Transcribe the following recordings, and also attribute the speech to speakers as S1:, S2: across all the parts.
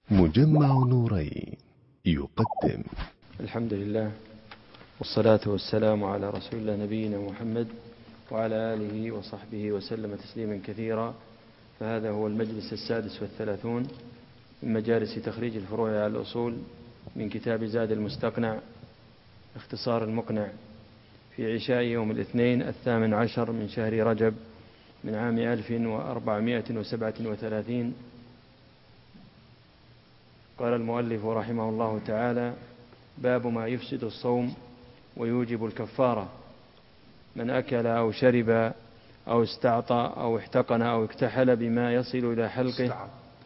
S1: مجمع نورين يقدم.
S2: الحمد لله والصلاة والسلام على رسول الله نبينا محمد وعلى آله وصحبه وسلم تسليما كثيرا. فهذا هو المجلس 36 من مجالس تخريج الفروع على الأصول من كتاب زاد المستقنع اختصار المقنع في عشاء يوم الاثنين 18 من شهر رجب من عام 1437. قال المؤلف رحمه الله تعالى: باب ما يفسد الصوم ويوجب الكفارة: من أكل أو شرب أو استعطى أو احتقن أو اكتحل بما يصل إلى حلقه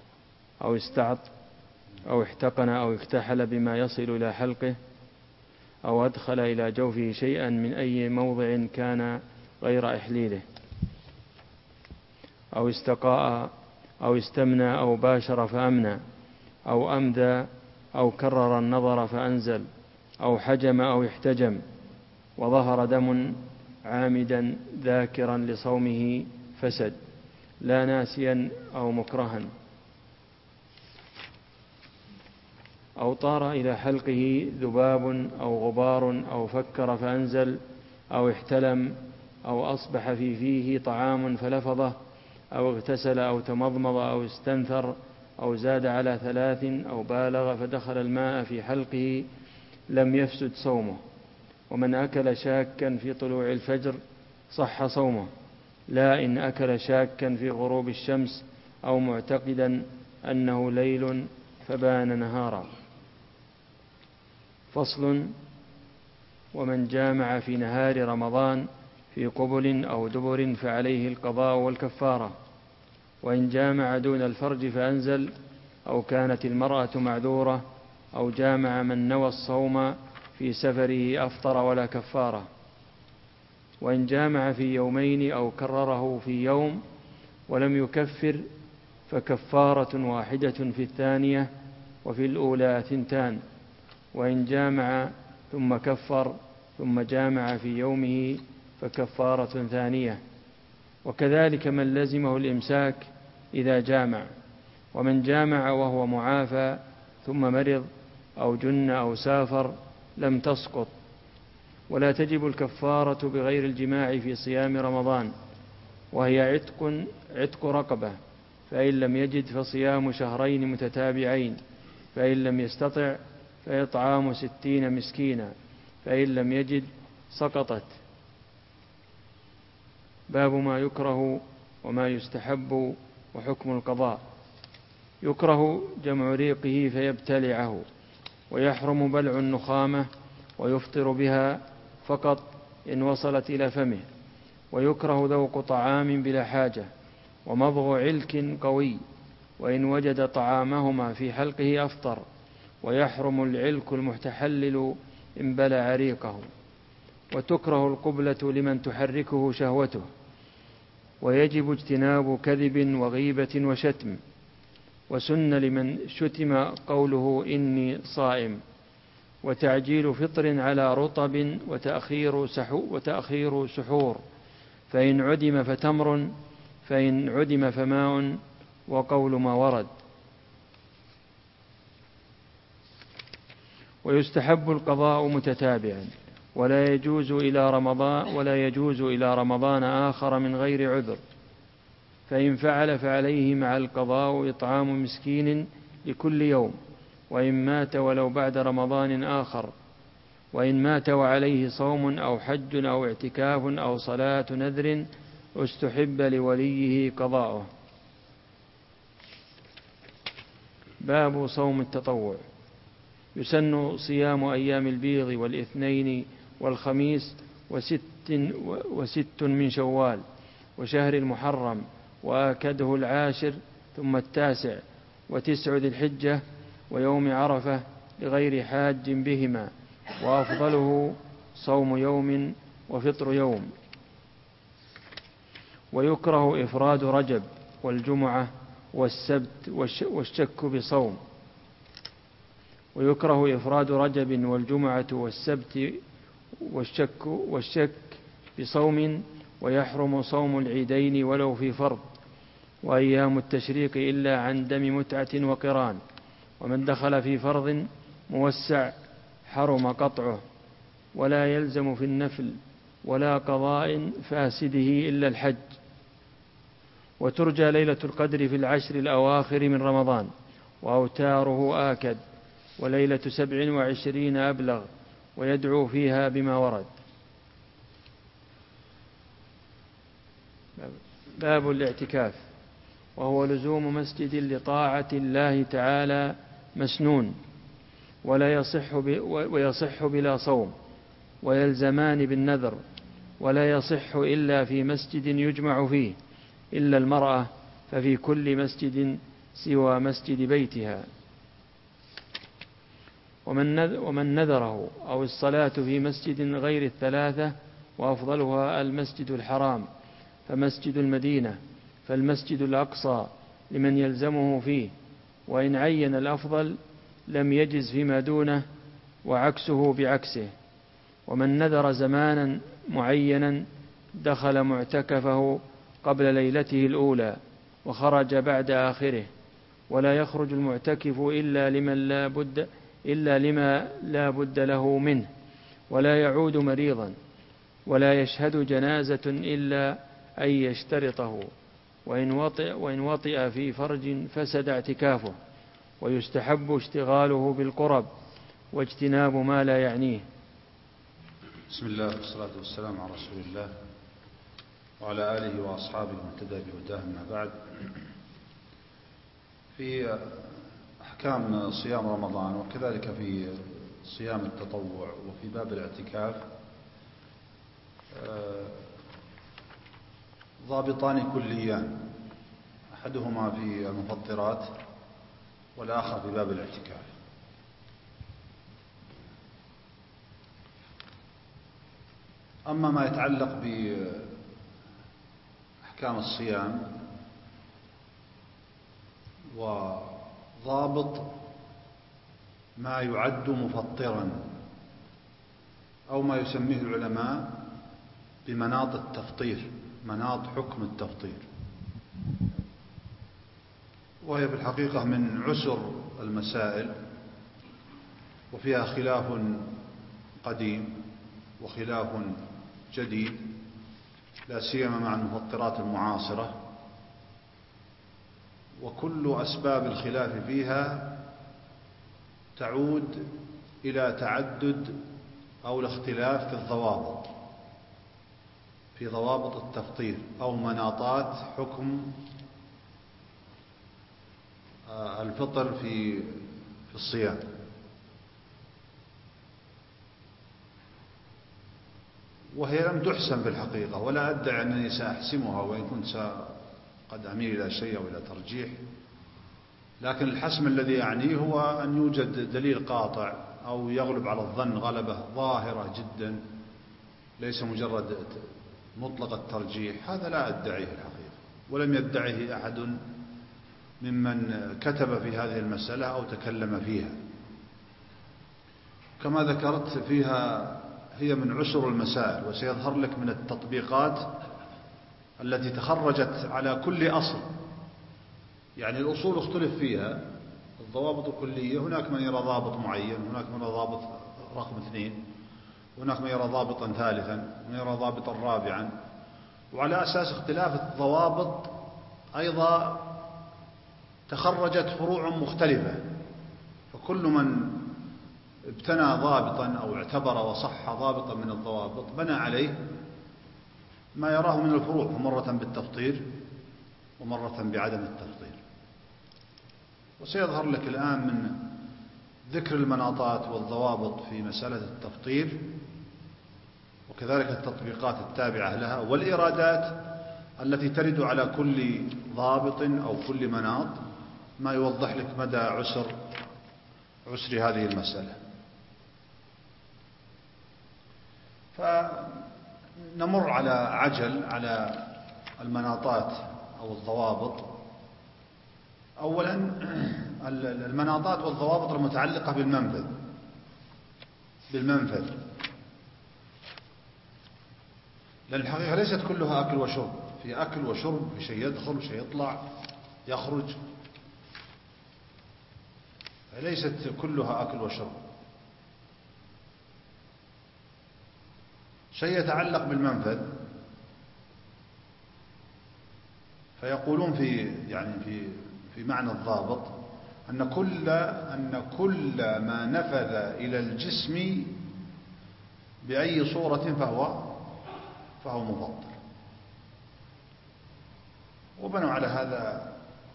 S2: أو احتقن أو اكتحل بما يصل إلى حلقه أو أدخل إلى جوفه شيئا من أي موضع كان غير إحليله أو استقاء أو استمنى أو باشر فأمنى أو أمدى أو كرر النظر فأنزل أو حجم أو احتجم وظهر دم عامدا ذاكرا لصومه فسد لا ناسيا أو مكرها أو طار إلى حلقه ذباب أو غبار أو فكر فأنزل أو احتلم أو أصبح في فيه طعام فلفظه أو اغتسل أو تمضمض أو استنثر أو زاد على 3 أو بالغ فدخل الماء في حلقه لم يفسد صومه. ومن أكل شاكا في طلوع الفجر صح صومه، لا إن أكل شاكا في غروب الشمس أو معتقدا أنه ليل فبان نهارا. فصل: ومن جامع في نهار رمضان في قبل أو دبر فعليه القضاء والكفارة، وإن جامع دون الفرج فأنزل أو كانت المرأة معذورة أو جامع من نوى الصوم في سفره أفطر ولا كفارة. وإن جامع في يومين أو كرره في يوم ولم يكفر فكفارة واحدة في الثانية وفي الأولى 2. وإن جامع ثم كفر ثم جامع في يومه فكفارة ثانية. وكذلك من لزمه الإمساك إذا جامع. ومن جامع وهو معافى ثم مرض أو جن أو سافر لم تسقط. ولا تجب الكفارة بغير الجماع في صيام رمضان، وهي عتق رقبة، فإن لم يجد فصيام شهرين متتابعين، فإن لم يستطع فإطعام 60 مسكينا، فإن لم يجد سقطت. باب ما يكره وما يستحب وحكم القضاء: يكره جمع ريقه فيبتلعه، ويحرم بلع النخامة ويفطر بها فقط إن وصلت إلى فمه، ويكره ذوق طعام بلا حاجة ومضغ علك قوي، وإن وجد طعامهما في حلقه أفطر، ويحرم العلك المتحلل إن بلع ريقه. وتكره القبلة لمن تحركه شهوته، ويجب اجتناب كذب وغيبة وشتم. وسن لمن شتم قوله إني صائم. وتعجيل فطر على رطب وتأخير سحور، فإن عدم فتمر، فإن عدم فماء، وقول ما ورد. ويستحب القضاء متتابعا، ولا يجوز إلى رمضان آخر من غير عذر. فإن فعل فعليه مع القضاء إطعام مسكين لكل يوم، وإن مات ولو بعد رمضان آخر. وإن مات وعليه صوم أو حج أو اعتكاف أو صلاة نذر استحب لوليه قضاؤه. باب صوم التطوع: يسن صيام أيام البيض والاثنين والخميس وست من شوال وشهر المحرم، وآكده 10 ثم 9 و9 ذي الحجة ويوم عرفة لغير حاج بهما، وأفضله صوم يوم وفطر يوم. ويكره إفراد رجب والجمعة والسبت والشك بصوم. ويكره إفراد رجب والجمعة والسبت والشك بصوم، ويحرم صوم العيدين ولو في فرض، وأيام التشريق إلا عن دم متعة وقران، ومن دخل في فرض موسع حرم قطعه، ولا يلزم في النفل ولا قضاء فاسده إلا الحج. وترجى ليلة القدر في العشر الأواخر من رمضان، وأوتاره آكد، وليلة 27 أبلغ، ويدعو فيها بما ورد. باب الاعتكاف، وهو لزوم مسجد لطاعة الله تعالى مسنون، ويصح بلا صوم، ويلزمان بالنذر، ولا يصح إلا في مسجد يجمع فيه، إلا المرأة ففي كل مسجد سوى مسجد بيتها. ومن نذره أو الصلاة في مسجد غير الثلاثة، وأفضلها المسجد الحرام، فمسجد المدينة، فالمسجد الأقصى لمن يلزمه فيه، وإن عين الأفضل لم يجز فيما دونه، وعكسه بعكسه. ومن نذر زمانا معينا دخل معتكفه قبل ليلته الأولى وخرج بعد آخره، ولا يخرج المعتكف إلا لما لا بد له منه، ولا يعود مريضا، ولا يشهد جنازة إلا أن يشترطه، وإن وطئ في فرج فسد اعتكافه. ويستحب اشتغاله بالقرب واجتناب ما لا يعنيه.
S3: بسم الله والصلاة والسلام على رسول الله وعلى آله وأصحابه المهتدى بهداه. أما بعد، في أحكام صيام رمضان وكذلك في صيام التطوع وفي باب الاعتكاف ضابطان كليان، أحدهما في المفطرات والآخر في باب الاعتكاف. أما ما يتعلق بأحكام الصيام وضابط ما يعد مفطرا أو ما يسميه العلماء بمناط التفطير، مناط حكم التفطير، وهي في الحقيقة من عسر المسائل، وفيها خلاف قديم وخلاف جديد، لا سيما مع المفطرات المعاصرة، وكل أسباب الخلاف فيها تعود إلى تعدد أو الاختلاف في الضوابط، في ضوابط التفطير أو مناطات حكم الفطر في الصيام. وهي لم تحسم في الحقيقة، ولا أدعي أنني سأحسمها، وإن كنت قد أميل إلى شيء أو إلى ترجيح، لكن الحسم الذي يعنيه هو أن يوجد دليل قاطع أو يغلب على الظن غلبة ظاهرة جدا، ليس مجرد مطلق الترجيح. هذا لا أدعيه الحقيقة، ولم يدعه أحد ممن كتب في هذه المسألة أو تكلم فيها. كما ذكرت فيها هي من عسر المسائل، وسيظهر لك من التطبيقات التي تخرجت على كل أصل. يعني الأصول اختلف فيها، الضوابط الكلية هناك من يرى ضابط معين، هناك من يرى ضابط رقم 2، هناك من يرى ضابطا ثالثا، من يرى ضابطا رابعا، وعلى أساس اختلاف الضوابط أيضا تخرجت فروع مختلفة. فكل من ابتنى ضابطا أو اعتبر وصح ضابطا من الضوابط بنى عليه ما يراه من الفروع، مرة بالتفطير ومرة بعدم التفطير. وسيظهر لك الآن من ذكر المناطات والضوابط في مسألة التفطير، وكذلك التطبيقات التابعة لها، والإرادات التي ترد على كل ضابط أو كل مناط، ما يوضح لك مدى عسر هذه المسألة. فنمر على عجل على المناطات أو الضوابط. أولا المناطات والضوابط المتعلقة بالمنفذ، لأن الحقيقة ليست كلها أكل وشرب، في أكل وشرب، في شيء يدخل وشيء يطلع يخرج. ليست كلها أكل وشرب. شيء يتعلق بالمنفذ، فيقولون في معنى الضابط أن كل ما نفذ إلى الجسم بأي صورة فهو مفطر. وبنوا على هذا،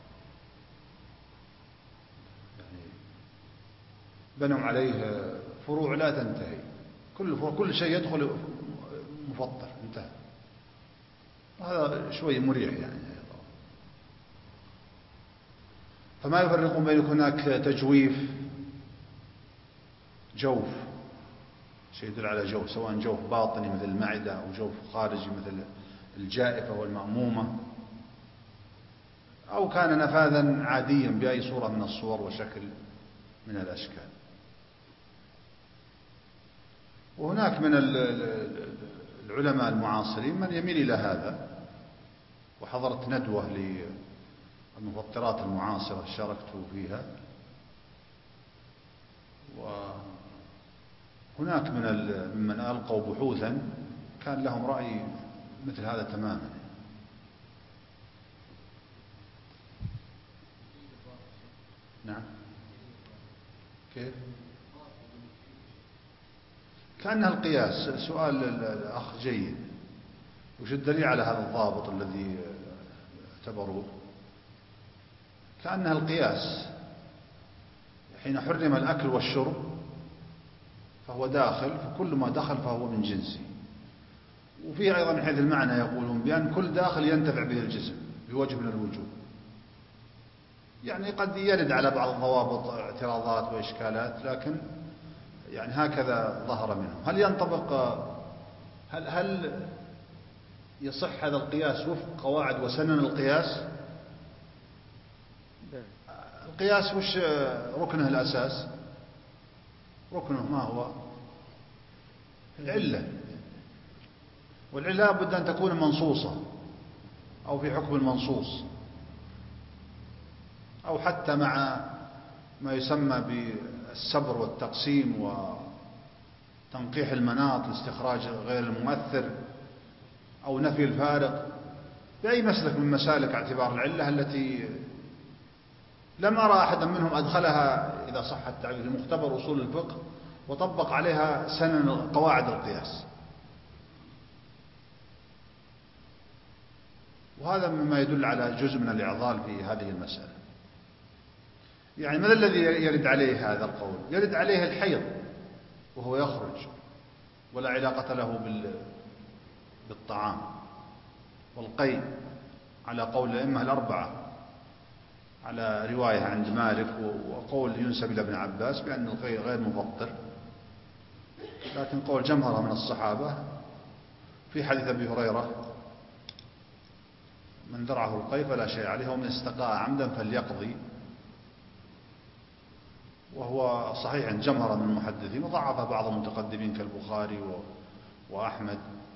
S3: بنوا عليه فروع لا تنتهي، كل شيء يدخل مفطر، انتهى. هذا شوي مريح يعني. فما يفرقون بين هناك تجويف، جوف، شيء يدل على جوف، سواء جوف باطني مثل المعدة أو جوف خارجي مثل الجائفة والمأمومة، أو كان نفاذا عاديا بأي صورة من الصور وشكل من الأشكال. وهناك من العلماء المعاصرين من يميل إلى هذا، وحضرت ندوة للمفطرات المعاصرة شاركت فيها، وهناك ممن ألقوا بحوثا كان لهم رأي مثل هذا تماما. نعم، كيف؟ كأنها القياس. سؤال الأخ جيد، وش الدليل على هذا الضابط الذي اعتبروه؟ كأنها القياس، حين حرم الأكل والشرب فهو داخل، فكل ما دخل فهو من جنسه. وفيه أيضا من حيث المعنى يقولون بأن كل داخل ينتفع به الجسم بوجه من الوجوه. يعني قد يرد على بعض الضوابط اعتراضات وإشكالات، لكن يعني هكذا ظهر منهم. هل ينطبق، هل يصح هذا القياس وفق قواعد وسنن القياس؟ القياس وش ركنه الأساس؟ ركنه ما هو؟ العلة، والعلة لابد أن تكون منصوصة أو في حكم المنصوص، أو حتى مع ما يسمى بالسبر والتقسيم وتنقيح المناط لاستخراج غير المؤثر، أو نفي الفارق، بأي مسلك من مسالك اعتبار العلة التي لم أرى أحدا منهم أدخلها إذا صح التعبير في مختبر أصول الفقه وطبق عليها سنن قواعد القياس. وهذا مما يدل على جزء من الإعضال في هذه المسألة. يعني ماذا الذي يرد عليه هذا القول؟ يرد عليه الحيض وهو يخرج ولا علاقة له بالطعام، والقيء على قول الأئمة الأربعة على رواية عند مالك، وقول ينسب إلى ابن عباس بأن القيء غير مفطر، لكن قول جمهرة من الصحابة في حديث أبي هريرة: من درعه القيء فلا شيء عليه، ومن استقاء عمدا فليقضي. وهو صحيح عند جمهرة من المحدثين، وضعف بعض المتقدمين كالبخاري وأحمد،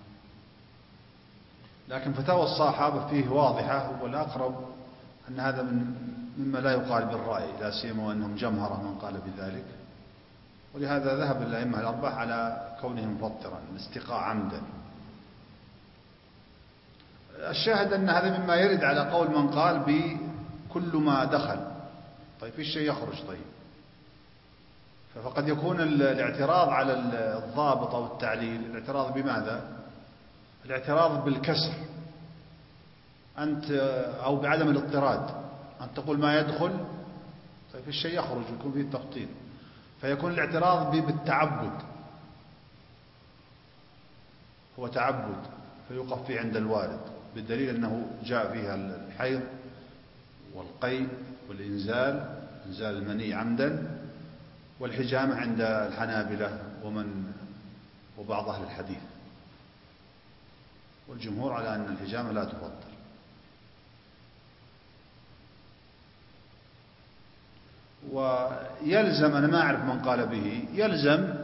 S3: لكن فتاوى الصحابة فيه واضحة، والأقرب أن هذا مما لا يقال بالرأي، لا سيما وأنهم جمهرة من قال بذلك. ولهذا ذهب الأئمة الأربعة على كونه مفطرا، الاستقاء عمدا. الشاهد أن هذا مما يرد على قول من قال بكل ما دخل. طيب في الشيء يخرج، طيب فقد يكون الاعتراض على الضابط أو التعليل الاعتراض بماذا؟ الاعتراض بالكسر أنت، أو بعدم الاضطراد، أن تقول ما يدخل، طيب في الشيء يخرج ويكون فيه التفطير، فيكون الاعتراض بالتعبد، هو تعبد فيوقف فيه عند الوارد، بالدليل أنه جاء فيها الحيض والقيء والإنزال، إنزال المني عمدا، والحجامة عند الحنابلة وبعض أهل الحديث، والجمهور على أن الحجامة لا تفطر. ويلزم، أنا ما أعرف من قال به، يلزم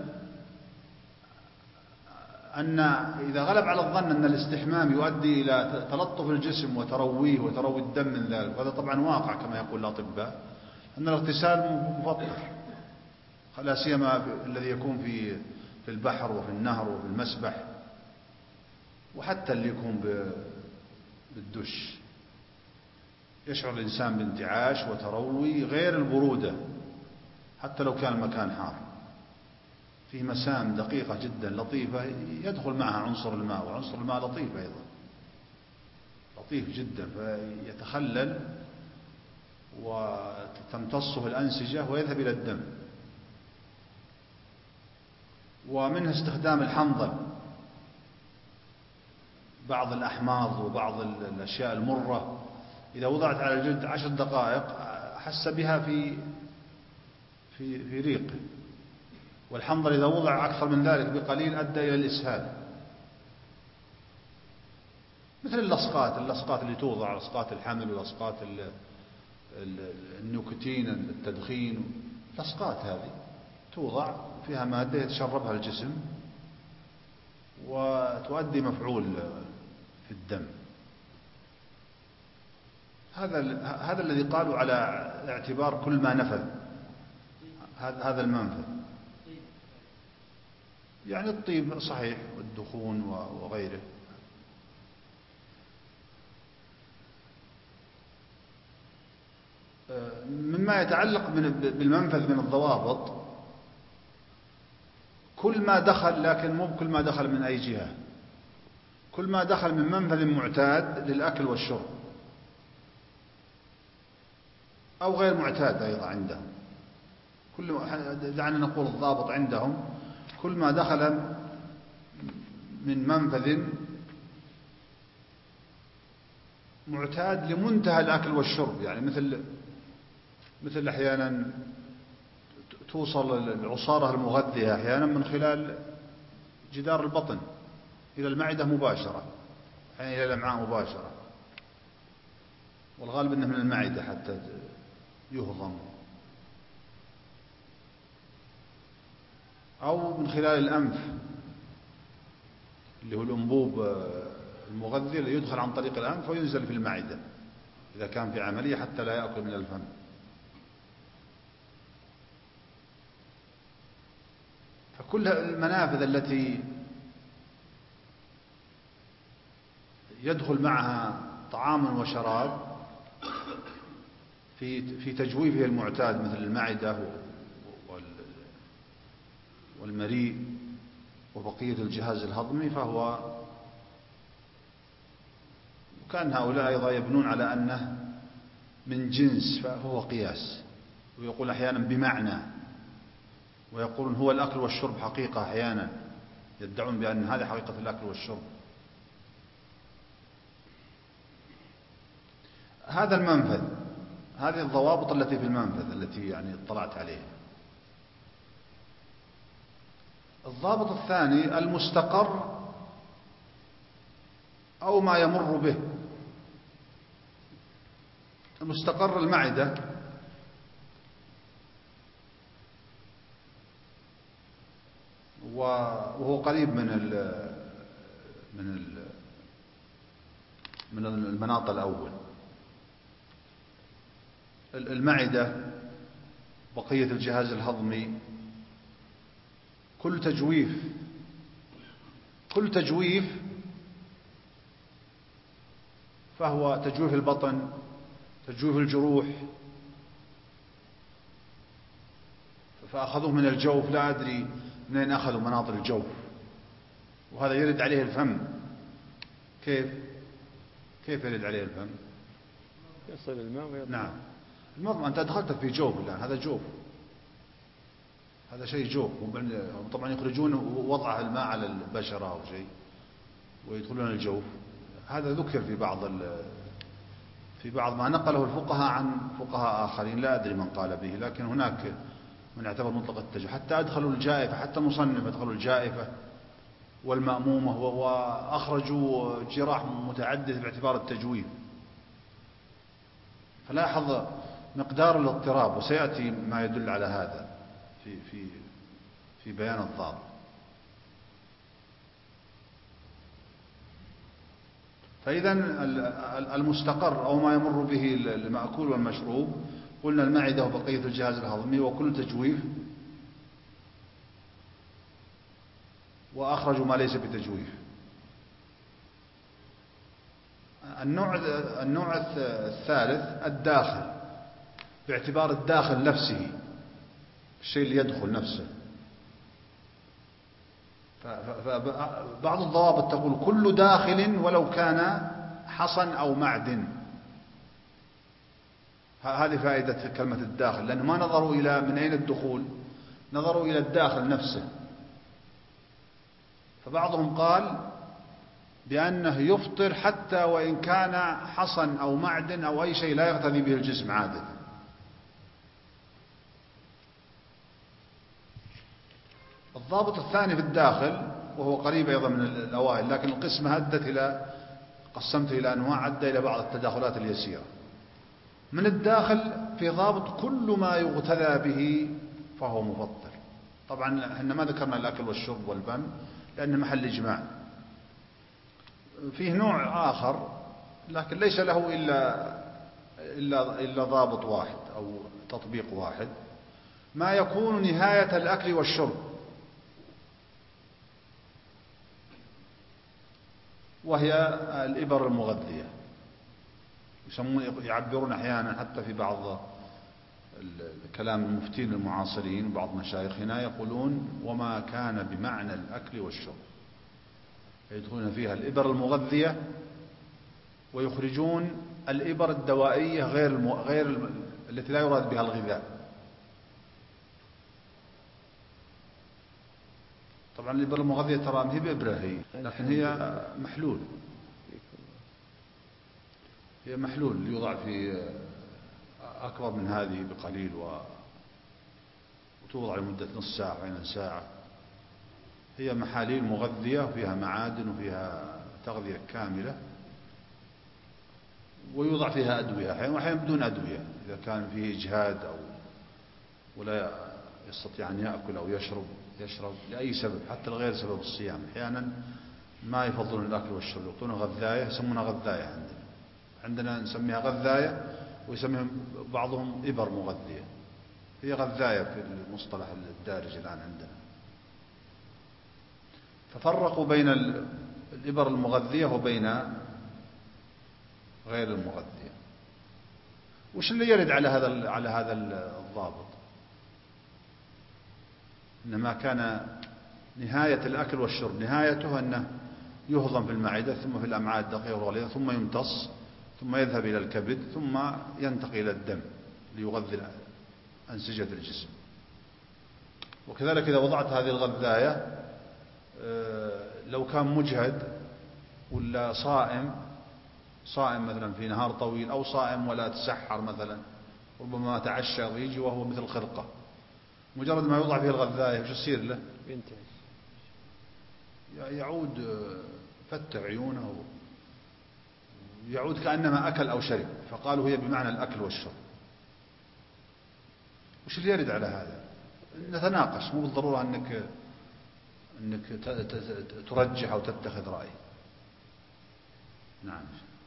S3: أن إذا غلب على الظن أن الاستحمام يؤدي إلى تلطف الجسم وترويه وتروي الدم من ذلك، وهذا طبعا واقع كما يقول الأطباء، أن الاغتسال مفطر لا سيما الذي يكون في البحر وفي النهر وفي المسبح، وحتى اللي يكون بالدش، يشعر الإنسان بانتعاش وتروي غير البرودة حتى لو كان المكان حار. فيه مسام دقيقة جدا لطيفة يدخل معها عنصر الماء، وعنصر الماء لطيف أيضا، لطيف جدا، فيتخلل وتمتصه الأنسجة ويذهب إلى الدم. ومنها استخدام الحنظل، بعض الأحماض وبعض الأشياء المرة إذا وضعت على الجلد 10 دقائق حس بها في ريقه، والحنظل إذا وضع أكثر من ذلك بقليل أدى إلى الإسهال. مثل اللصقات اللي توضع، لصقات الحمل ولصقات النيكوتين، التدخين، لصقات هذه توضع فيها مادة يتشربها الجسم وتؤدي مفعول في الدم. هذا الذي قالوا على اعتبار كل ما نفذ هذا المنفذ، يعني الطيب صحيح والدخون وغيره. مما يتعلق بالمنفذ من الضوابط، كل ما دخل، لكن مو كل ما دخل من أي جهة، كل ما دخل من منفذ معتاد للأكل والشرب أو غير معتاد أيضا عندهم. دعنا نقول الضابط عندهم كل ما دخل من منفذ معتاد لمنتهى الأكل والشرب، يعني مثل أحيانا توصل العصارة المغذية أحيانا من خلال جدار البطن إلى المعدة مباشرة، أحيانا إلى الأمعاء مباشرة، والغالب أنه من المعدة حتى يهضم، أو من خلال الأنف اللي هو الأنبوب المغذي اللي يدخل عن طريق الأنف وينزل في المعدة إذا كان في عملية حتى لا يأكل من الفم. فكل المنافذ التي يدخل معها طعام وشراب في تجويفه المعتاد مثل المعدة والمريء وبقية الجهاز الهضمي، وكان هؤلاء أيضا يبنون على أنه من جنس، فهو قياس، ويقول أحيانا بمعنى، ويقولون هو الأكل والشرب حقيقة، أحيانا يدعون بأن هذه حقيقة الأكل والشرب. هذا المنفذ، هذه الضوابط التي في المنفذ التي يعني اطلعت عليها. الضابط الثاني المستقر أو ما يمر به. المستقر المعدة، وهو قريب من المناط الأول. المعدة، بقية الجهاز الهضمي، كل تجويف فهو تجويف البطن، تجويف الجروح، فأخذوه من الجوف، لا أدري منين أخذوا مناطق الجوف، وهذا يرد عليه الفم. كيف يرد عليه الفم؟
S2: يصل الماء ويطلع.
S3: نعم، المضمى أنت دخلت في جوف الآن، هذا جوف، هذا شيء جوف. طبعا يخرجون وضع الماء على البشرة أو شيء ويدخلون الجوف. هذا ذكر في بعض ما نقله الفقهاء عن فقهاء آخرين، لا أدري من قال به، لكن هناك من اعتبر مطلق التجويف، حتى أدخلوا الجائفة، حتى مصنف أدخلوا الجائفة والمأمومة، وأخرجوا جراح متعدد باعتبار التجويف. فلاحظ مقدار الاضطراب، وسيأتي ما يدل على هذا في بيان الضابط. فإذا المستقر أو ما يمر به المأكول والمشروب، قلنا المعدة وبقية الجهاز الهضمي وكل تجويف وأخرجوا ما ليس بتجويف. النوع الثالث الداخل، باعتبار الداخل نفسه، الشيء اللي يدخل نفسه. فبعض الضوابط تقول كل داخل ولو كان حصن أو معدن. هذه فائدة كلمة الداخل، لأنه ما نظروا إلى من أين الدخول، نظروا إلى الداخل نفسه. فبعضهم قال بأنه يفطر حتى وإن كان حصن أو معدن أو أي شيء لا يغتذي به الجسم عادة. الضابط الثاني في الداخل وهو قريب أيضا من الأوائل، لكن القسمة قسمته إلى أنواع، أدى إلى بعض التداخلات اليسيرة. من الداخل في ضابط كل ما يغتذى به فهو مفطر. طبعا احنا ما ذكرنا الأكل والشرب والبن لأنه محل إجماع. فيه نوع آخر لكن ليس له إلا ضابط واحد أو تطبيق واحد، ما يكون نهاية الأكل والشرب، وهي الإبر المغذية. يعبرون أحيانا حتى في بعض كلام المفتين المعاصرين وبعض مشايخنا يقولون وما كان بمعنى الأكل والشرب، يدخلون فيها الإبر المغذية ويخرجون الإبر الدوائية غير التي لا يراد بها الغذاء. طبعا الإبر المغذية ترى ما هي بإبرة هي، لكن هي محلول، هي محلول يوضع في أكبر من هذه بقليل وتوضع لمدة نص ساعة وعين ساعة. هي محاليل مغذية وفيها معادن وفيها تغذية كاملة، ويوضع فيها أدوية أحيانا بدون أدوية إذا كان فيه إجهاد أو ولا يستطيع أن يأكل أو يشرب لأي سبب، حتى لغير سبب الصيام. أحيانا ما يفضلون الأكل والشرب، يعطونه غذاية، يسمونها غذاية. عندنا نسميها غذاية ويسميهم بعضهم إبر مغذية. هي غذاية في المصطلح الدارج الآن عندنا. ففرقوا بين الإبر المغذية وبين غير المغذية. وش اللي يرد على هذا الضابط؟ إنما كان نهاية الأكل والشرب نهايته أنه يهضم في المعدة ثم في الأمعاء الدقيقة والغليظة ثم يمتص ثم يذهب إلى الكبد ثم ينتقل إلى الدم ليغذي أنسجة الجسم. وكذلك إذا وضعت هذه الغذاية لو كان مجهد ولا صائم مثلا في نهار طويل، أو صائم ولا تسحر مثلا، ربما تعشى ويجي وهو مثل خرقة، مجرد ما يوضع فيه الغذاية وش يصير له؟ يعود فتح عيونه، يعود كأنما أكل أو شرب. فقالوا هي بمعنى الأكل والشرب. وش اللي يرد على هذا؟ نتناقش، مو بالضرورة أنك ترجح أو تتخذ رأي. نعم.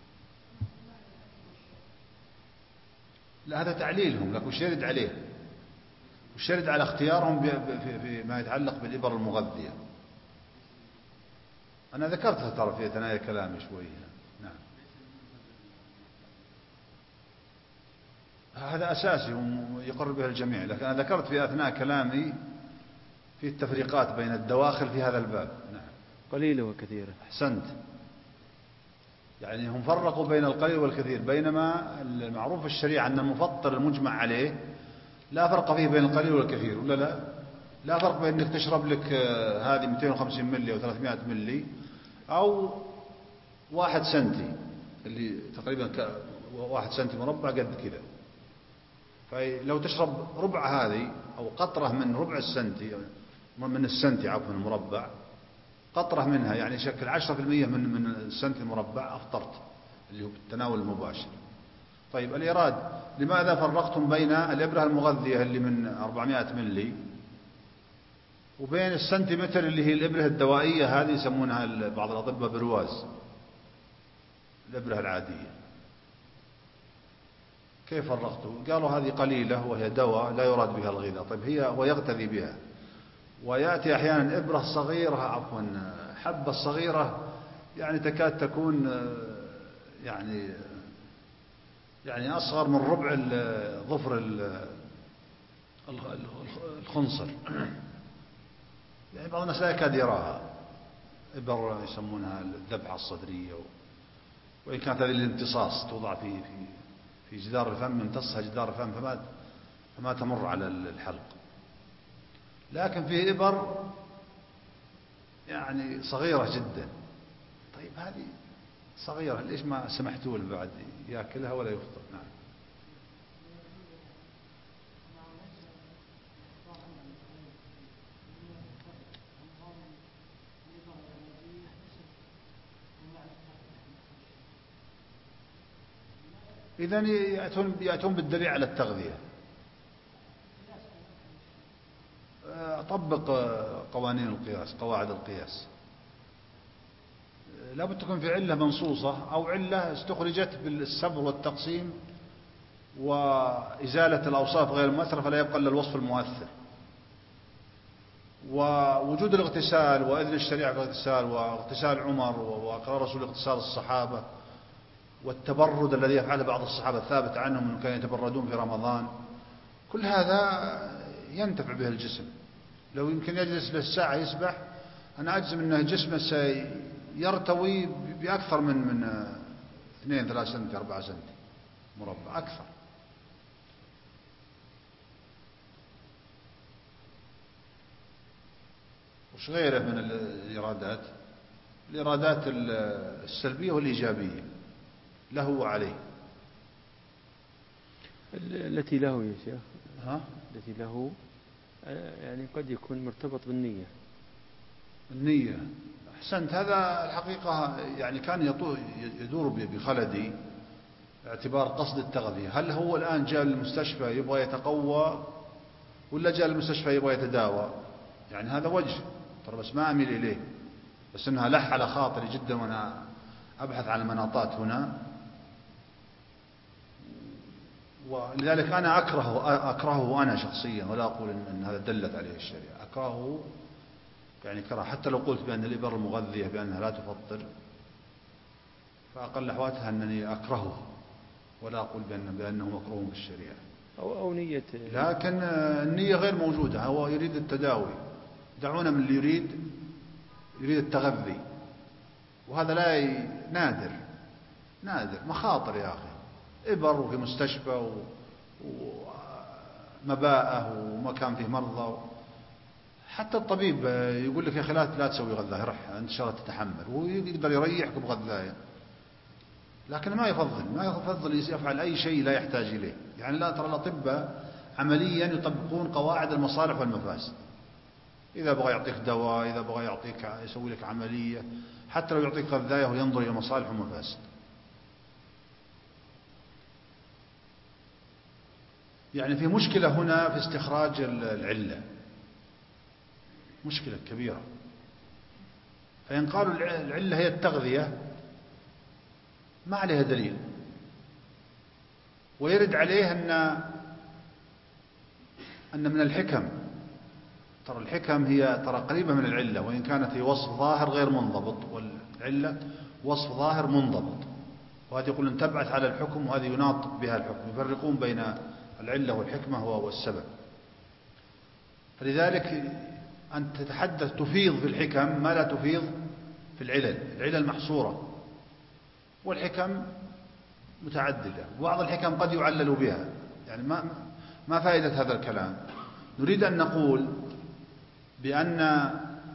S3: لا هذا تعليلهم، لكن وش يرد عليه؟ وش يرد على اختيارهم فيما يتعلق بالإبر المغذية؟ أنا ذكرتها ترى في ثنايا كلامي شوية. نعم. هذا أساسي ويقر به الجميع، لكن أنا ذكرت في أثناء كلامي في التفريقات بين الدواخل في هذا الباب. نعم.
S2: قليلة وكثيرة.
S3: أحسنت. يعني هم فرقوا بين القليل والكثير، بينما المعروف في الشريعة أن المفطر المجمع عليه لا فرق فيه بين القليل والكثير، ولا لا فرق بين أنك تشرب لك هذه 250 ملي أو 300 ملي أو 1 سنتي، اللي تقريبا 1 سنتي مربع قد كذا. فلو تشرب ربع هذه أو قطرة من ربع السنتي، من السنتي عفوا المربع، قطرة منها يعني شكل 10% من السنتي المربع، أفطرت، اللي هو بالتناول المباشر. طيب الإيراد، لماذا فرقتم بين الإبرة المغذية اللي من 400 ملي وبين السنتيمتر اللي هي الإبرة الدوائية، هذه يسمونها بعض الأطباء برواز، الإبرة العادية؟ كيف فرقتوا؟ قالوا هذه قليلة وهي دواء لا يراد بها الغذاء. طيب هي ويغتذي بها، ويأتي أحيانا إبرة صغيرة، عفوا حبة صغيرة، يعني تكاد تكون يعني أصغر من ربع ظفر الخنصر. يعني بعض الناس لا يكاد يراها، إبر يسمونها الذبحة الصدرية، وإن كانت هذه الامتصاص توضع في جدار الفم، يمتصها جدار الفم فما تمر على الحلق. لكن فيه إبر يعني صغيرة جدا. طيب هذه صغيرة، ليش ما سمحتوا له بعد يأكلها ولا يفطر؟ نعم. إذن يأتون بالدليل على التغذية. طبق قوانين القياس، قواعد القياس. لابد تكون في علة منصوصة أو علة استخرجت بالسبر والتقسيم وإزالة الأوصاف غير المؤثرة، فلا يبقى إلا الوصف المؤثر. ووجود الاغتسال وإذن الشريعة في الاغتسال واغتسال عمر وقرار رسول اغتسال الصحابة والتبرد الذي يفعله بعض الصحابة الثابت عنهم أنهم كانوا يتبردون في رمضان، كل هذا ينتفع به الجسم. لو يمكن يجلس للساعة يسبح، أنا أجزم أنه جسمه سيرتوي بأكثر من 2-3 سنتي 4 سنتي مربع أكثر. وش غيره من الإرادات؟ الإرادات السلبية والإيجابية له وعليه.
S2: التي له يا شيخ،
S3: التي
S2: له يعني قد يكون مرتبط بالنية.
S3: النية، أحسنت. هذا الحقيقة يعني كان يدور بخلدي اعتبار قصد التغذية. هل هو الآن جاء للمستشفى يبغى يتقوى ولا جاء للمستشفى يبغى يتداوى؟ يعني هذا وجه، ترى بس ما أميل إليه، بس إنها لح على خاطري جدا وأنا أبحث عن المناطات هنا. ولذلك أنا أكرهه أنا شخصيا، ولا أقول إن هذا دلت عليه الشريعة. أكرهه يعني كره، حتى لو قلت بأن الإبر المغذية بأنها لا تفطر، فأقل أحواتها أنني أكرهه، ولا أقول بأنه مكروه بالشريعة
S2: أو نية.
S3: لكن النية غير موجودة، هو يريد التداوي. دعونا من اللي يريد التغذي، وهذا نادر مخاطر يا أخي. إبر وفي مستشفى ومباءة ومكان فيه مرضى، حتى الطبيب يقول لك يا أخي لا تسوي غذاية، رح أنت شرط تتحمل، ويقدر يريحك بغذاية. لكن ما يفضل يفعل أي شيء لا يحتاج إليه. يعني لا ترى الأطباء عمليا يطبقون قواعد المصالح والمفاسد. إذا بغى يعطيك دواء، إذا بغى يسوي لك عملية، حتى لو يعطيك غذاية وينظر إلى مصالح ومفاسد. يعني في مشكلة هنا في استخراج العلة، مشكلة كبيرة. فإن قالوا العلة هي التغذية ما عليها دليل، ويرد عليه أن من الحكم، ترى الحكم هي ترى قريبة من العلة، وإن كانت هي وصف ظاهر غير منضبط، والعلة وصف ظاهر منضبط. وهذه يقولون تبعث على الحكم، وهذه يناط بها الحكم. يفرقون بين العلة والحكمة والسبب. فلذلك أن تتحدث تفيض في الحكم ما لا تفيض في العلل محصورة، والحكم متعددة، وبعض الحكم قد يعلل بها. يعني ما فائدة هذا الكلام؟ نريد أن نقول بأن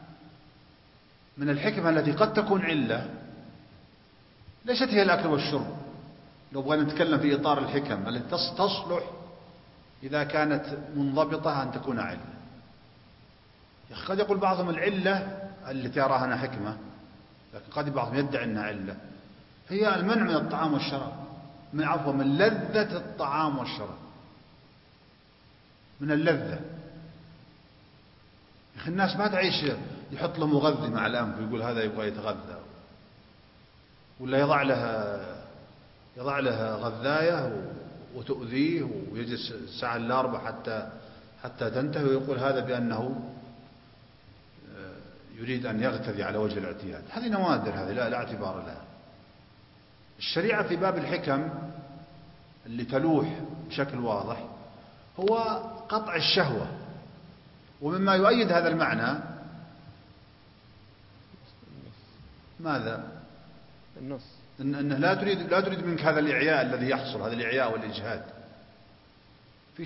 S3: من الحكمة التي قد تكون علة ليست هي الأكل والشرب. لو بغينا نتكلم في إطار الحكم التي تصلح إذا كانت منضبطة أن تكون علة. قد يقول بعضهم العلة التي أراها أنا حكمة، لكن قد بعضهم يدعي أنها علة، هي المنع من الطعام والشراب، من لذة الطعام والشراب، من اللذة. يا أخي الناس ما تعيش يحط له مغذي مع الأنف ويقول هذا يبغى يتغذى، ولا يضع له غذاية وتؤذيه، ويجلس الساعة 4 حتى تنتهي، ويقول هذا بأنه يريد أن يغتذي على وجه الاعتياد، هذه نوادر، هذه لا اعتبار لها. الشريعة في باب الحكم اللي تلوح بشكل واضح هو قطع الشهوة. ومما يؤيد هذا المعنى ماذا؟
S2: النص
S3: أنه لا تريد منك هذا الإعياء الذي يحصل، هذا الإعياء والإجهاد. في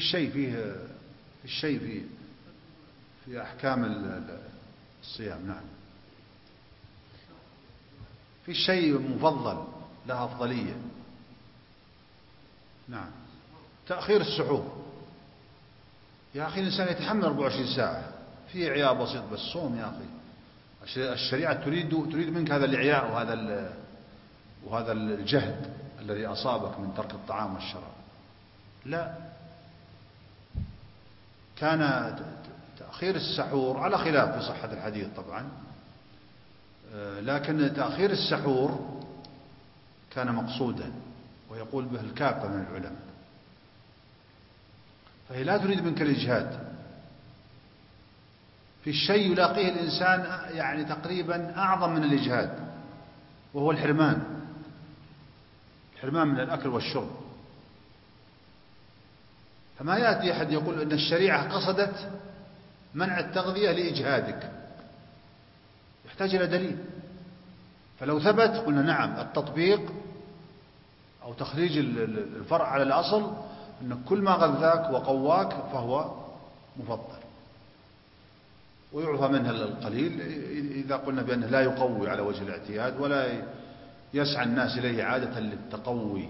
S3: شيء في أحكام الصيام، نعم، في شيء مفضل لها أفضلية، نعم. تأخير السحور، يا أخي الإنسان يتحمل 24 ساعة في إعياء بسيط، بس صوم يا أخي. الشريعة تريد منك هذا الإعياء وهذا الجهد الذي أصابك من ترك الطعام والشراب. لا، كان تأخير السحور على خلاف في صحة الحديث طبعا، لكن تأخير السحور كان مقصودا ويقول به الكافة من العلماء. فهي لا تريد منك الإجهاد في الشيء يلاقيه الإنسان يعني تقريبا أعظم من الإجهاد، وهو الحرمان من الأكل والشرب. فما يأتي أحد يقول أن الشريعة قصدت منع التغذية لإجهادك، يحتاج إلى دليل. فلو ثبت قلنا نعم، التطبيق أو تخريج الفرع على الأصل أن كل ما غذاك وقواك فهو مفضل، ويعفى منها القليل إذا قلنا بأنه لا يقوي على وجه الاعتياد ولا يسعى الناس إليه عادة للتقوي.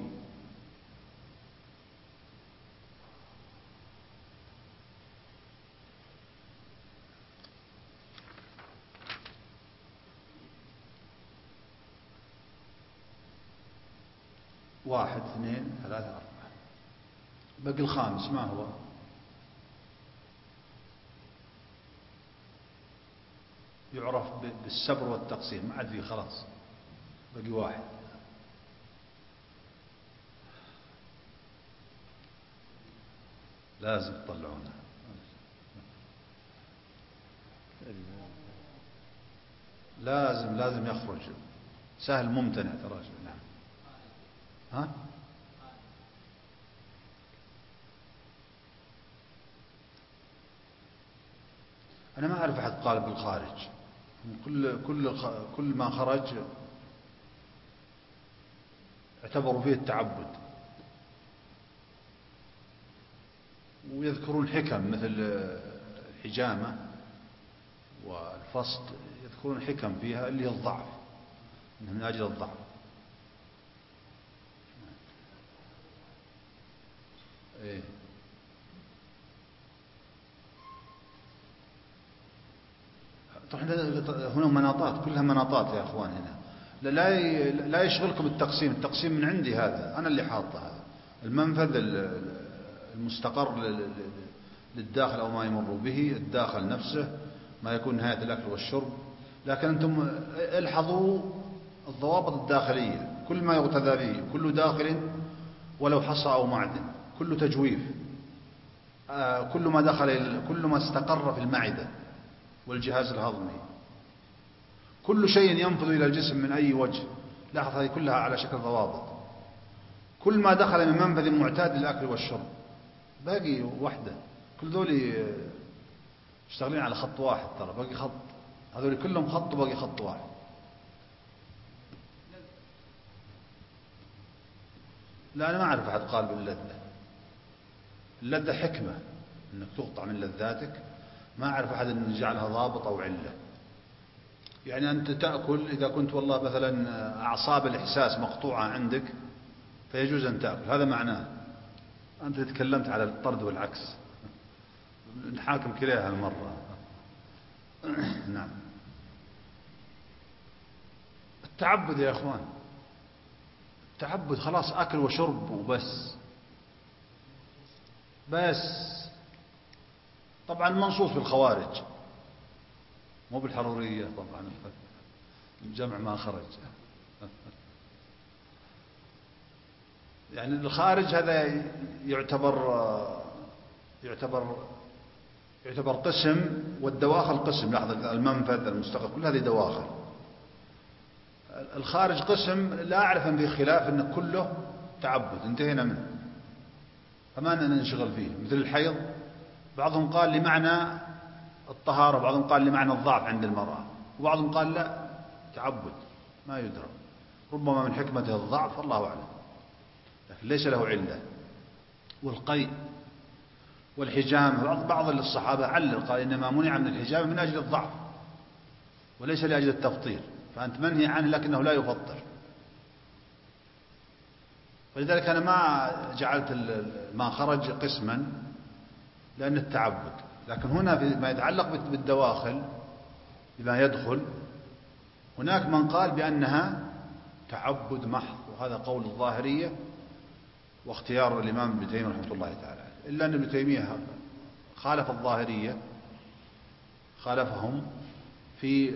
S3: واحد، اثنين، ثلاثة، أربعة، بقي الخامس ما هو؟ يعرف بالسبر والتقسيم، ما عاد فيه خلاص، بقي واحد. لازم تطلعونه، لازم يخرج، سهل ممتنع تراجع. نعم، ها؟ أنا ما أعرف أحد قال بالخارج، كل ما خرج اعتبروا فيه التعبد، ويذكرون حكم مثل الحجامة والفصد، يذكرون حكم فيها اللي هي الضعف، من أجل الضعف. إيه. هنا مناطات، كلها مناطات يا أخوان. هنا لا يشغلكم التقسيم من عندي، هذا أنا اللي حاطه، هذا المنفذ المستقر للداخل أو ما يمر به الداخل نفسه، ما يكون نهاية الأكل والشرب. لكن أنتم الحظوا الضوابط الداخلية، كل ما يغتذى به كل داخل ولو حصى أو معدن، كل تجويف، كل ما استقر في المعدة والجهاز الهضمي، كل شيء ينفذ إلى الجسم من أي وجه. لاحظ هذه كلها على شكل ضوابط، كل ما دخل من منفذ معتاد للأكل والشرب. باقي وحدة، كل ذولي اشتغلين على خط واحد، ترى باقي خط، هذول كلهم خط وباقي خط واحد. لا، أنا ما أعرف أحد قال باللذة. اللذة حكمة أنك تقطع من لذاتك، ما أعرف أحد أن يجعلها ضابط أو علة. يعني أنت تأكل إذا كنت والله مثلا أعصاب الإحساس مقطوعة عندك فيجوز أن تأكل، هذا معناه. أنت تكلمت على الطرد والعكس، نحاكم كليها المرة. نعم. التعبد يا أخوان، التعبد خلاص أكل وشرب وبس. طبعا منصوص في الخوارج، مو بالحرورية طبعا، الجمع ما خرج. يعني الخارج هذا يعتبر يعتبر قسم، والدواخل قسم. لاحظ المنفذ المستقر كل هذه دواخل. الخارج قسم لا أعرف أن فيه خلاف أن كله تعبد انتهينا منه فما ننشغل فيه، مثل الحيض بعضهم قال لمعنى الطهارة، وبعضهم قال لمعنى الضعف عند المرأة، وبعضهم قال لا تعبد ما يدرى، ربما من حكمته الضعف الله أعلم، لكن ليس له علة. والقيء والحجامة بعض الصحابة علل قال إنما منع من الحجامة من أجل الضعف وليس لأجل التفطير، فأنت منهي عنه لكنه لا يفطر. ولذلك أنا ما جعلت ما خرج قسما لأن التعبد، لكن هنا فيما يتعلق بالدواخل بما يدخل هناك من قال بأنها تعبد محض، وهذا قول الظاهرية واختيار الإمام ابن تيمية رحمه الله تعالى، إلا أن ابن تيمية خالف الظاهرية، خالفهم في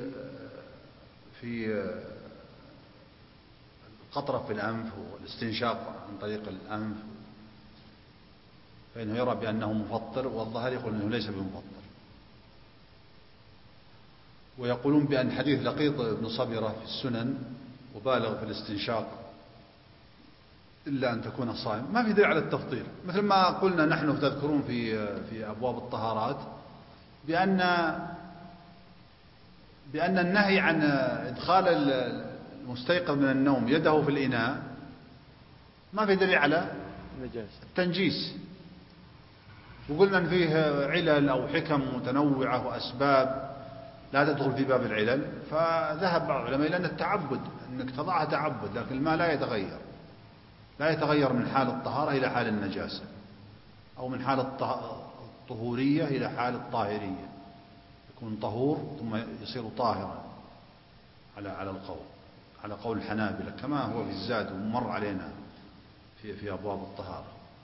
S3: القطرة في الأنف والاستنشاق عن طريق الأنف، فإنه يرى بأنه مفطر، والظاهر يقول أنه ليس بمفطر. ويقولون بأن حديث لقيط بن صبرة في السنن وبالغ في الاستنشاق إلا أن تكون صائم، ما في دليل على التفطير، مثل ما قلنا نحن تذكرون في أبواب الطهارات بأن النهي عن إدخال المستيقظ من النوم يده في الإناء ما في دليل على التنجيس، وقلنا أن فيه علل أو حكم متنوعة وأسباب لا تدخل في باب العلل، فذهب بعض العلماء إلى أن التعبد أنك تضعها تعبد، لكن الماء لا يتغير من حال الطهارة إلى حال النجاسة، أو من حال الطهورية إلى حال الطاهرية، يكون طهور ثم يصير طاهرا على قول الحنابلة كما هو في الزاد ومر علينا في أبواب الطهارة.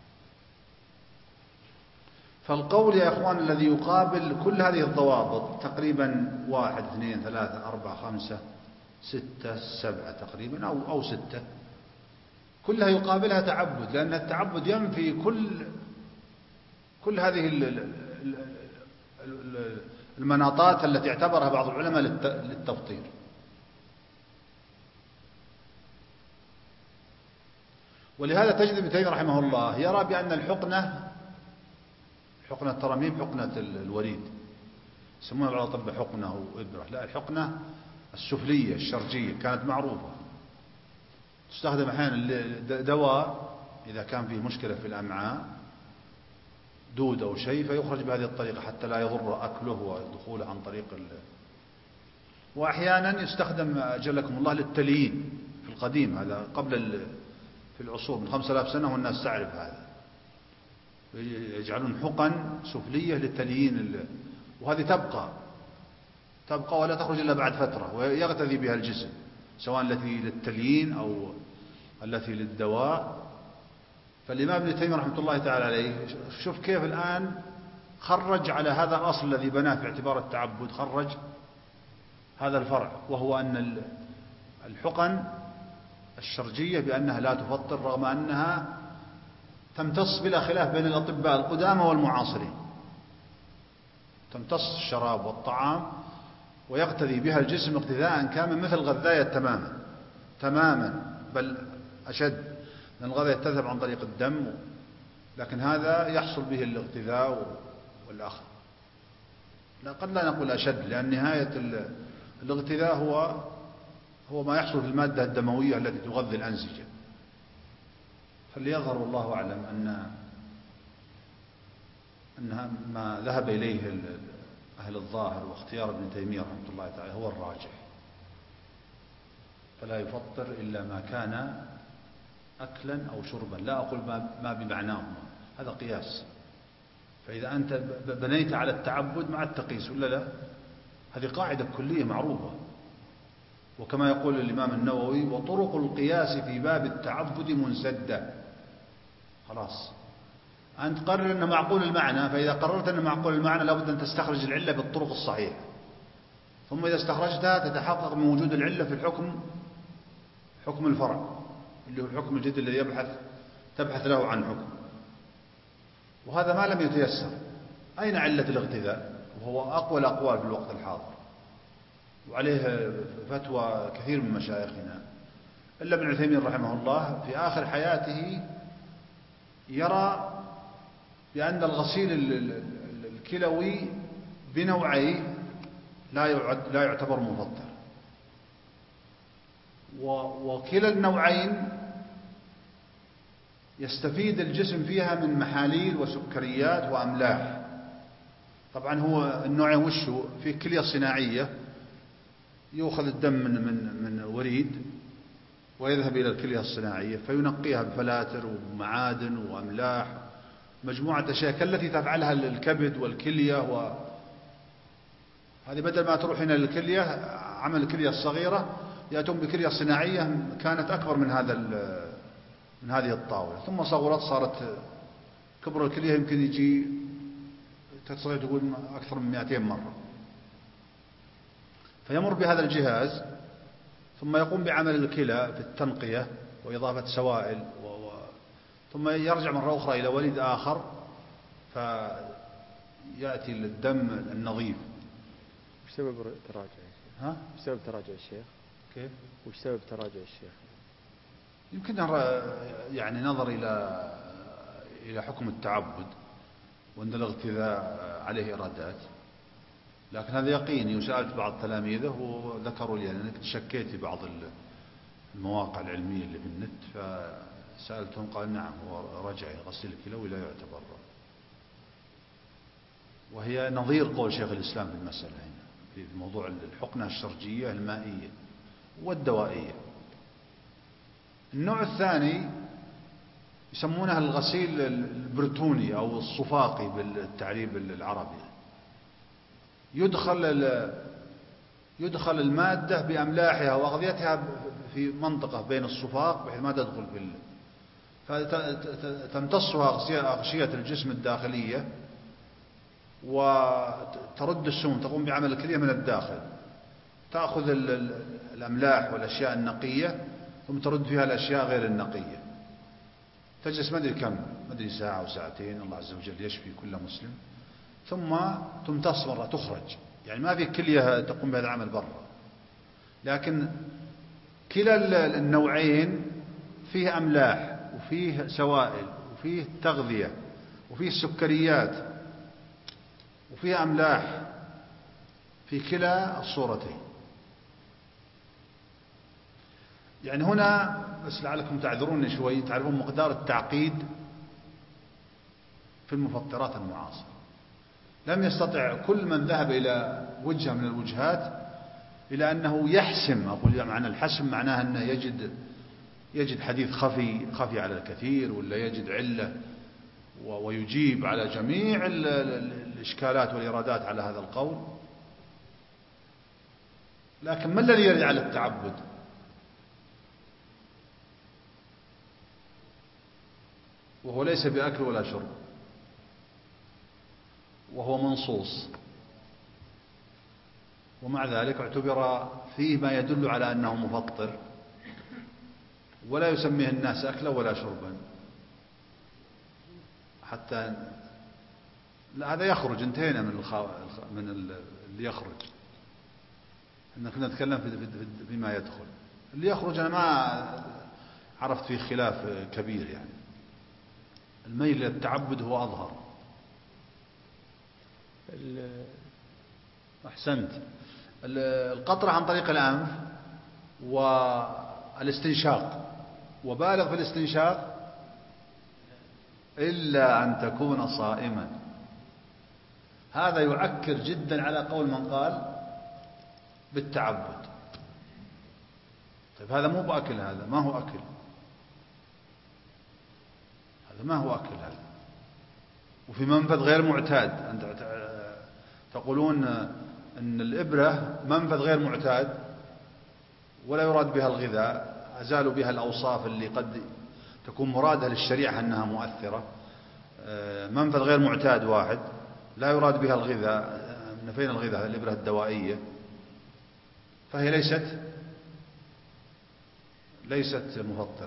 S3: فالقول يا إخوان الذي يقابل كل هذه الضوابط تقريبا 1 2 3 4 5 6 7 تقريبا أو 6 كلها يقابلها تعبد، لأن التعبد ينفي كل هذه المناطات التي اعتبرها بعض العلماء للتفطير. ولهذا تجد ابن تيمية رحمه الله يرى بأن حقنة الترميم حقنة الوريد، يسمونها بعض الأطباء حقنة وإبرة، لا، الحقنة السفلية الشرجية كانت معروفة، تستخدم أحيانا دواء إذا كان فيه مشكلة في الأمعاء دود أو شيء فيخرج بهذه الطريقة حتى لا يضر أكله ودخوله عن طريق وأحيانا يستخدم أجلكم الله للتليين في القديم، هذا قبل في العصور من 5000 سنة والناس تعرف هذا، يجعلون حقن سفلية للتليين وهذه تبقى ولا تخرج إلا بعد فترة ويغتذي بها الجسم، سواء التي للتليين أو التي للدواء. فالإمام ابن تيمية رحمة الله تعالى عليه شوف كيف الآن خرج على هذا الأصل الذي بناه في اعتبار التعبد، خرج هذا الفرع، وهو أن الحقن الشرجية بأنها لا تفطر، رغم أنها تمتص بلا خلاف بين الأطباء القدامى والمعاصرين، تمتص الشراب والطعام ويقتدي بها الجسم اقتداء كامل مثل الغذاية تماما بل أشد، لأن الغذاية تذهب عن طريق الدم، لكن هذا يحصل به الاقتداء والأخذ، قد لا نقول أشد، لأن نهاية الاقتداء هو ما يحصل في المادة الدموية التي تغذي الأنسجة. فليظهر والله أعلم أن ما ذهب إليه أهل الظاهر واختيار ابن تيمية رحمة الله تعالى هو الراجح، فلا يفطر إلا ما كان أكلا أو شربا، لا أقول ما بمعناهما، هذا قياس، فإذا أنت بنيت على التعبد مع التقيس ولا لا، هذه قاعدة كلية معروفة، وكما يقول الإمام النووي وطرق القياس في باب التعبد منسدة، خلاص أنت قرر أنه معقول المعنى، فإذا قررت أنه معقول المعنى لابد أن تستخرج العلة بالطرق الصحيحة، ثم إذا استخرجتها تتحقق من وجود العلة في حكم الفرع اللي هو الحكم الجديد الذي تبحث له عن حكم، وهذا ما لم يتيسر، أين علة الاغتذاء؟ وهو أقوى الأقوال في الوقت الحاضر، وعليه فتوى كثير من مشايخنا، إلا ابن عثيمين رحمه الله في آخر حياته يرى بأن الغسيل الكلوي بنوعيه لا يعتبر مفطر، وكلا النوعين يستفيد الجسم فيها من محاليل وسكريات وأملاح. طبعا هو النوعين وشو؟ في كلية صناعية يؤخذ الدم من وريد ويذهب إلى الكلية الصناعية فينقيها بفلاتر ومعادن وأملاح، مجموعة أشياء كالتي تفعلها الكبد والكلية هذه بدل ما تروح هنا للكلية عمل الكلية الصغيرة يأتون بكلية صناعية كانت أكبر من هذه الطاولة، ثم صارت كبر الكلية يمكن يجي تستطيع تقول أكثر من 200 مرة. فيمر بهذا الجهاز ثم يقوم بعمل الكلى في التنقية وإضافة سوائل ثم يرجع مرة أخرى إلى وليد آخر فيأتي الدم النظيف.
S2: وش سبب تراجع الشيخ؟
S3: ها؟
S2: وش سبب تراجع الشيخ؟
S3: كيف؟
S2: وش سبب تراجع الشيخ؟
S3: يمكن يعني نظر إلى حكم التعبد وأن الاغتذاء عليه إرادات، لكن هذا يقيني. وسألت بعض تلاميذه وذكروا لي أنك تشكيت في بعض المواقع العلمية اللي في النت، فسألتهم قال نعم هو رجع غسيل الكلوي لا يعتبر، وهي نظير قول شيخ الإسلام في المسألة هنا في موضوع الحقنة الشرجية المائية والدوائية. النوع الثاني يسمونه الغسيل البرتوني أو الصفاقي بالتعريب العربي، يدخل المادة بأملاحها وأغذيتها في منطقة بين الصفاق بحيث ما تدخل فتمتصها أغشية الجسم الداخلية وترد السموم، تقوم بعمل الكلية من الداخل، تأخذ الأملاح والأشياء النقية ثم ترد فيها الأشياء غير النقية. تجلس ما أدري كم، ما أدري ساعة أو ساعتين، الله عز وجل يشفي كل مسلم، ثم تمتص مرة تخرج. يعني ما في كلية تقوم بهذا العمل برا، لكن كلا النوعين فيه أملاح وفيه سوائل وفيه تغذية وفيه سكريات وفيه أملاح في كلا الصورتين. يعني هنا بس لعلكم تعذروني شوي، تعرفون مقدار التعقيد في المفطرات المعاصرة. لم يستطع كل من ذهب إلى وجهة من الوجهات إلى أنه يحسم. أقول معنى الحسم معناه أنه يجد حديث خفي على الكثير، ولا يجد علة ويجيب على جميع الإشكالات والإرادات على هذا القول. لكن ما الذي يرد على التعبد؟ وهو ليس بأكل ولا شرب، وهو منصوص، ومع ذلك اعتبر فيه ما يدل على أنه مفطر، ولا يسميه الناس أكلا ولا شربا حتى لا هذا يخرج. انتهينا من اللي يخرج، احنا كنا نتكلم فيما يدخل. اللي يخرج أنا ما عرفت فيه خلاف كبير، يعني الميل للتعبد هو أظهر. أحسنت. القطرة عن طريق الأنف والاستنشاق، وبالغ في الاستنشاق إلا أن تكون صائما. هذا يعكر جدا على قول من قال بالتعبد. طيب هذا مو بأكل، هذا ما هو أكل، هذا ما هو أكل هذا، وفي منفذ غير معتاد. أنت تقولون أن الإبرة منفذ غير معتاد ولا يراد بها الغذاء، أزالوا بها الأوصاف اللي قد تكون مرادة للشريعة أنها مؤثرة. منفذ غير معتاد واحد لا يراد بها الغذاء، نفينا الغذاء، الإبرة الدوائية، فهي ليست مفطرة.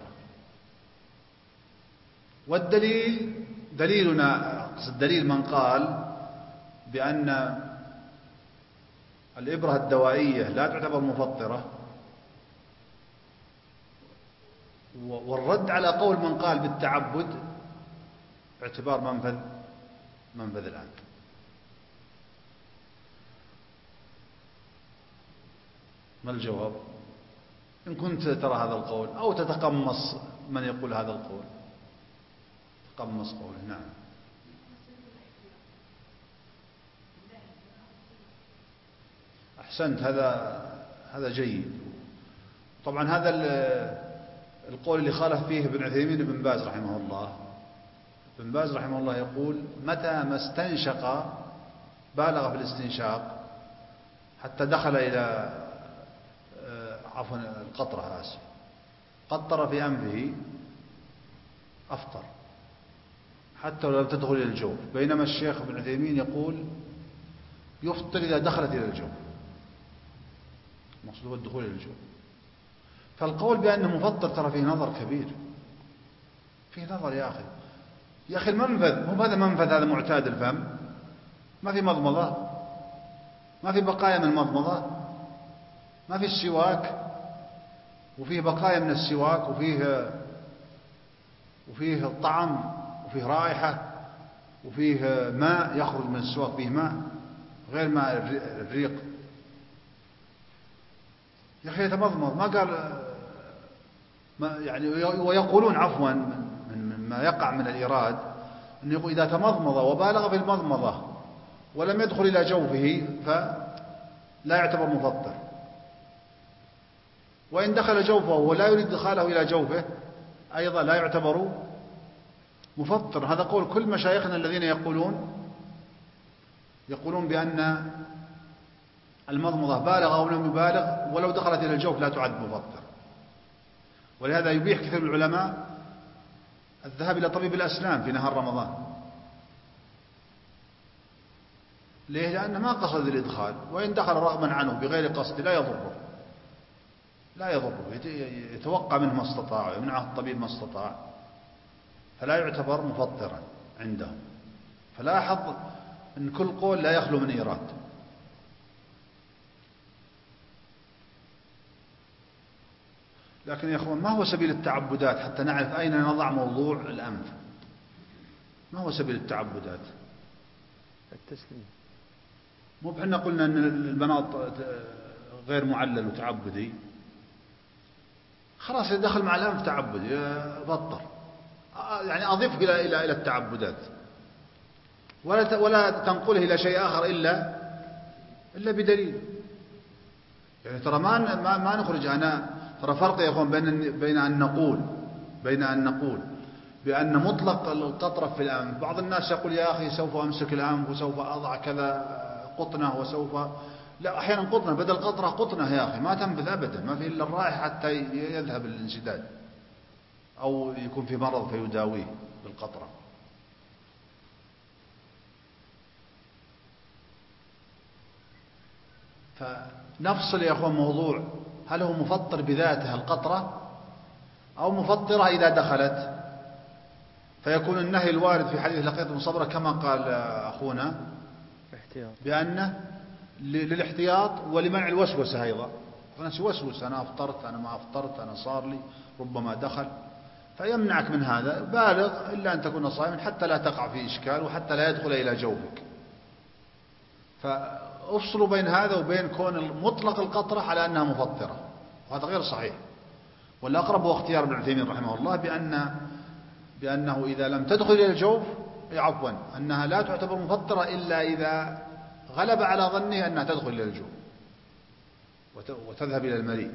S3: والدليل دليلنا، أقصد دليل من قال بأن الإبرة الدوائية لا تعتبر مفطرة، والرد على قول من قال بالتعبد باعتبار منفذ الآن. ما الجواب؟ إن كنت ترى هذا القول أو تتقمص من يقول هذا القول، تقمص قوله. نعم. أحسنت، هذا جيد. طبعا هذا القول اللي خالف فيه ابن عثيمين ابن باز رحمه الله. ابن باز رحمه الله يقول متى ما استنشق، بالغ في الاستنشاق حتى دخل إلى عفوا القطرة، آسف، قطر في أنفه أفطر حتى لو لم تدخل إلى الجوف. بينما الشيخ ابن عثيمين يقول يفطر إذا دخلت إلى الجوف، المقصود هو الدخول إلى الجوف. فالقول بأنه مفطر ترى فيه نظر كبير، فيه نظر يا أخي المنفذ هو هذا منفذ، هذا معتاد الفم، ما في مضمضة، ما في بقايا من المضمضة، ما في السواك وفيه بقايا من السواك، وفيه طعم وفيه رائحة وفيه ماء يخرج من السواك، فيه ماء غير ماء الريق. يا أخي يتمضمض، ما قال يعني. ويقولون عفوا مما يقع من الإيراد أنه يقول إذا تمضمض وبالغ في المضمضة ولم يدخل إلى جوفه فلا يعتبر مفطر، وإن دخل جوفه ولا يريد دخاله إلى جوفه أيضا لا يعتبر مفطر. هذا قول كل مشايخنا الذين يقولون بأن المضمضة بالغ أو لم يبالغ ولو دخلت إلى الجوف لا تعد مفطر. ولهذا يبيح كثير من العلماء الذهاب إلى طبيب الأسنان في نهار رمضان. ليه؟ لأنه ما قصد الإدخال، وإن دخل رغما عنه بغير قصد لا يضره، يتوقع منه ما استطاع ويمنعه الطبيب ما استطاع، فلا يعتبر مفطرا عندهم. فلاحظ أن كل قول لا يخلو من إيراد. لكن يا أخوان ما هو سبيل التعبدات حتى نعرف أين نضع موضوع الأنف؟ ما هو سبيل التعبدات؟
S2: التسليم.
S3: مو بحنا قلنا أن المناط غير معلل وتعبدي، خلاص يدخل مع الأنف تعبدي بطر، يعني أضيفه إلى التعبدات، ولا تنقله إلى شيء آخر إلا بدليل. يعني ترى ما نخرج. ترى فرق يا أخوان بين أن نقول بأن مطلق القطرة في الأنف. بعض الناس يقول يا أخي سوف أمسك الأنف وسوف أضع كذا قطنة وسوف لا، أحيانا قطنة بدل قطرة قطنة يا أخي ما تنفذ أبدا، ما في إلا الرائحة حتى يذهب الانسداد أو يكون في مرض فيداويه بالقطرة. فنفصل يا أخوان موضوع هل هو مفطر بذاته القطرة أو مفطرة إذا دخلت، فيكون النهي الوارد في حديث لقيط بن صبرة كما قال أخونا بأنه للاحتياط ولمنع الوسوسة أيضا. فالناس يوسوس أنا أفطرت أنا ما أفطرت أنا صار لي ربما دخل، فيمنعك من هذا. بالغ إلا أن تكون صائما حتى لا تقع في إشكال وحتى لا يدخل إلى جوفك. فأفصلوا بين هذا وبين كون مطلق القطرة على أنها مفطرة، وهذا غير صحيح. والأقرب هو اختيار ابن عثيمين رحمه الله بأنه إذا لم تدخل إلى الجوف عفوا أنها لا تعتبر مفطرة إلا إذا غلب على ظنه أنها تدخل إلى الجوف وتذهب إلى المريء،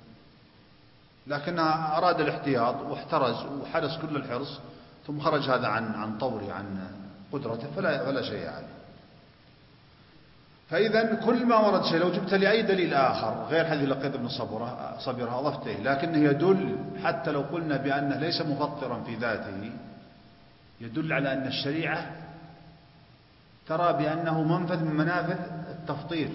S3: لكنها أراد الاحتياط واحترز وحرص كل الحرص ثم خرج هذا عن طوره عن قدرته فلا شيء عليه. فإذا كل ما ورد شيء لو جبت لي أي دليل آخر غير حديث لقيط بن صبرة أضفته، لكنه يدل حتى لو قلنا بأنه ليس مفطرا في ذاته يدل على أن الشريعة ترى بأنه منفذ من منافذ التفطير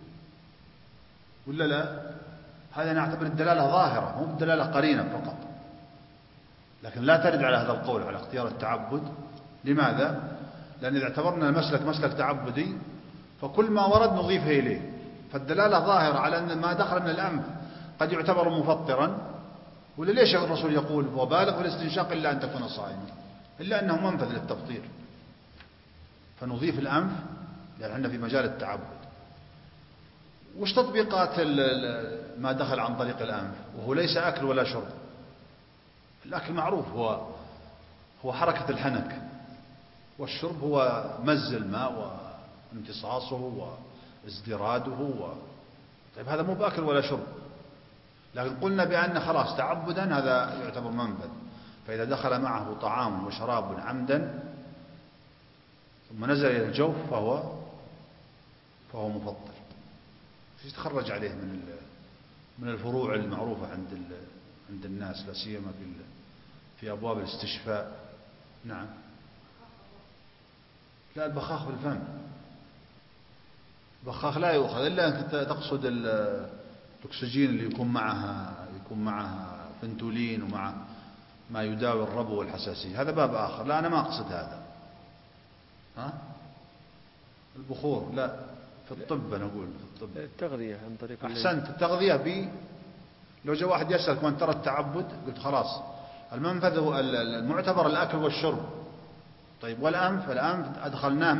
S3: ولا لا؟ هذا نعتبر الدلالة ظاهرة مو الدلالة قرينة فقط، لكن لا ترد على هذا القول على اختيار التعبد. لماذا؟ لأن إذا اعتبرنا المسلك مسلك تعبدي فكل ما ورد نضيفه إليه. فالدلالة ظاهرة على أن ما دخل من الأنف قد يعتبر مفطرا. وليش الرسول يقول وبالغ في الاستنشاق إلا أن تكون صائما، إلا أنه منفذ للتفطير، فنضيف الأنف لأن احنا في مجال التعبد. وش تطبيقات ما دخل عن طريق الأنف وهو ليس أكل ولا شرب؟ الأكل معروف هو حركة الحنك، والشرب هو مز الماء وامتصاصه وازدراده طيب هذا مو بأكل ولا شرب، لكن قلنا بأن خلاص تعبدا هذا يعتبر منفذ. فإذا دخل معه طعام وشراب عمدا ثم نزل إلى الجوف فهو مفطر. يتخرج عليه من الفروع المعروفة عند الناس، لا سيما في أبواب الاستشفاء. نعم. لا، البخاخ في الفم، البخاخ لا يؤخذ إلا أنك تقصد الأكسجين اللي يكون معها فنتولين ومع ما يداوي الربو والحساسية، هذا باب آخر. لا، أنا ما أقصد هذا. البخور لا، في الطب أنا أقول في الطب
S2: التغذية عن طريق
S3: أحسنت. التغذية لو جاء واحد يسألك وأنت ترى التعبد قلت خلاص المنفذ هو المعتبر الأكل والشرب. طيب والأنف أدخلناه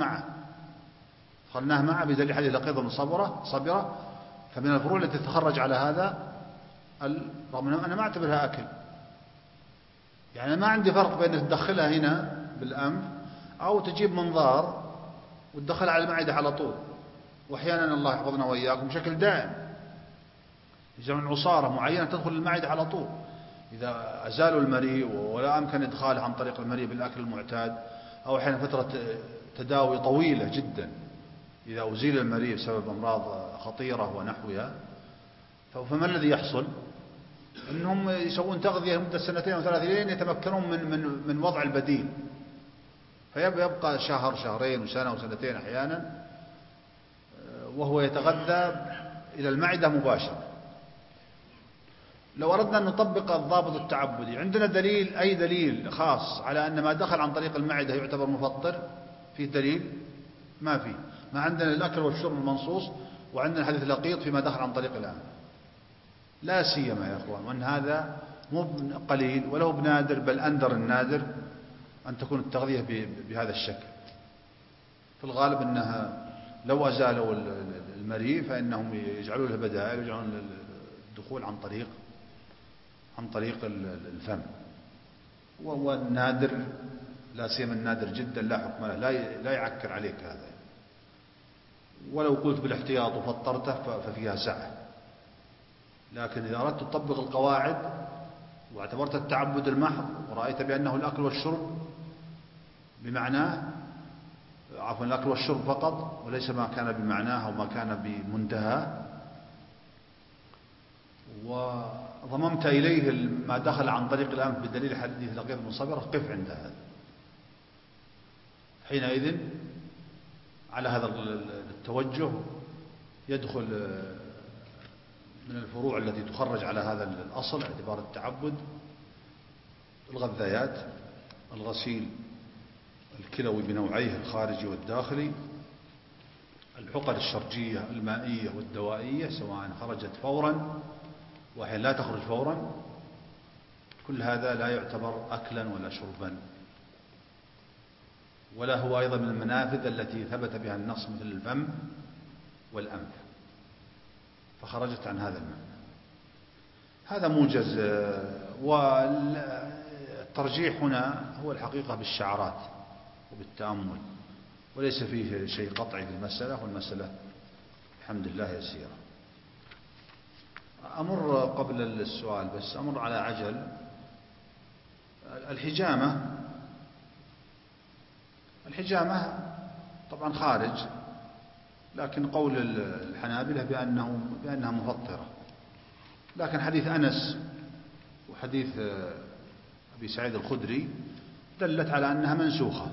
S3: معه بدليل حديث لقيط بن صبرة. فمن الفروع التي تتخرج على هذا رغم أنه أنا ما أعتبرها أكل، يعني ما عندي فرق بين تدخلها هنا بالأنف أو تجيب منظار وتدخلها على المعدة على طول. وأحيانا الله يحفظنا وإياكم بشكل دائم يجعلون عصارة معينة تدخل المعدة على طول. إذا أزالوا المريء ولا أمكن إدخاله عن طريق المريء بالأكل المعتاد، أو أحيانا فترة تداوي طويلة جدا إذا أزيل المريء بسبب أمراض خطيرة ونحوها، فما الذي يحصل؟ أنهم يسوون تغذية لمدة 2 أو 3 لين يتمكنون من وضع البديل، فيبقى شهر 2 وسنة وسنتين أحيانا وهو يتغذى إلى المعدة مباشرة. لو أردنا أن نطبق الضابط التعبدي، عندنا دليل، أي دليل خاص على أن ما دخل عن طريق المعدة يعتبر مفطر؟ في دليل؟ ما في. ما عندنا الأكل والشرب المنصوص، وعندنا حديث لقيط فيما دخل عن طريق الأنف. لا سيما يا أخوان، وأن هذا مو قليل ولا هو بنادر، بل أندر النادر أن تكون التغذية بهذا الشكل. في الغالب أنها لو أزالوا المريء فإنهم يجعلوا له بدائل ويجعلون الدخول عن طريق الفم. والنادر لا سيما النادر جدا لا حكم له، لا يعكر عليك هذا. ولو قلت بالاحتياط وفطرته ففيها سعة، لكن إذا أردت تطبق القواعد واعتبرت التعبد المحض ورأيت بأنه الأكل والشرب بمعناه، عفوا الأكل والشرب فقط وليس ما كان بمعناه أو ما كان بمنتهى، وضممت إليه ما دخل عن طريق الأنف بدليل حديث لقيط بن صبرة، قف عند هذا. حينئذ على هذا التوجه يدخل من الفروع التي تخرج على هذا الأصل اعتبار التعبد الغذايات، الغسيل الكلوي بنوعيه الخارجي والداخلي، الحقن الشرجية المائية والدوائية سواء خرجت فورا وأحيانا لا تخرج فورا، كل هذا لا يعتبر أكلا ولا شربا، ولا هو أيضا من المنافذ التي ثبت بها النص مثل الفم والأنف، فخرجت عن هذا المعنى. هذا موجز. والترجيح هنا هو الحقيقة بالشعرات وبالتأمل، وليس فيه شيء قطعي في المسألة، والمسألة الحمد لله يسيرة. أمر قبل السؤال بس أمر على عجل. الحجامة طبعا خارج، لكن قول الحنابلة بأنها مفطرة، لكن حديث أنس وحديث أبي سعيد الخدري دلت على أنها منسوخة،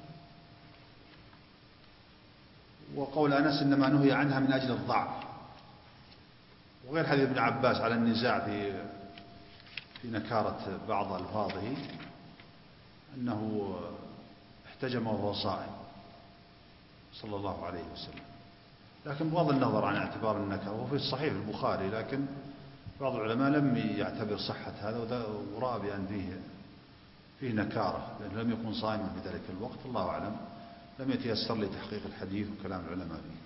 S3: وقول أنس إنما نهي عنها من أجل الضعف، وغير حديث ابن عباس على النزاع في نكارة بعض ألفاظه أنه احتجم وهو صائم صلى الله عليه وسلم. لكن بغض النظر عن اعتبار النكرة، وفي الصحيح البخاري، لكن بعض العلماء لم يعتبر صحة هذا ورأى بأن فيه نكارة، لأنه لم يكن صائما في ذلك الوقت. الله أعلم، لم يتيسر لي تحقيق الحديث وكلام العلماء فيه.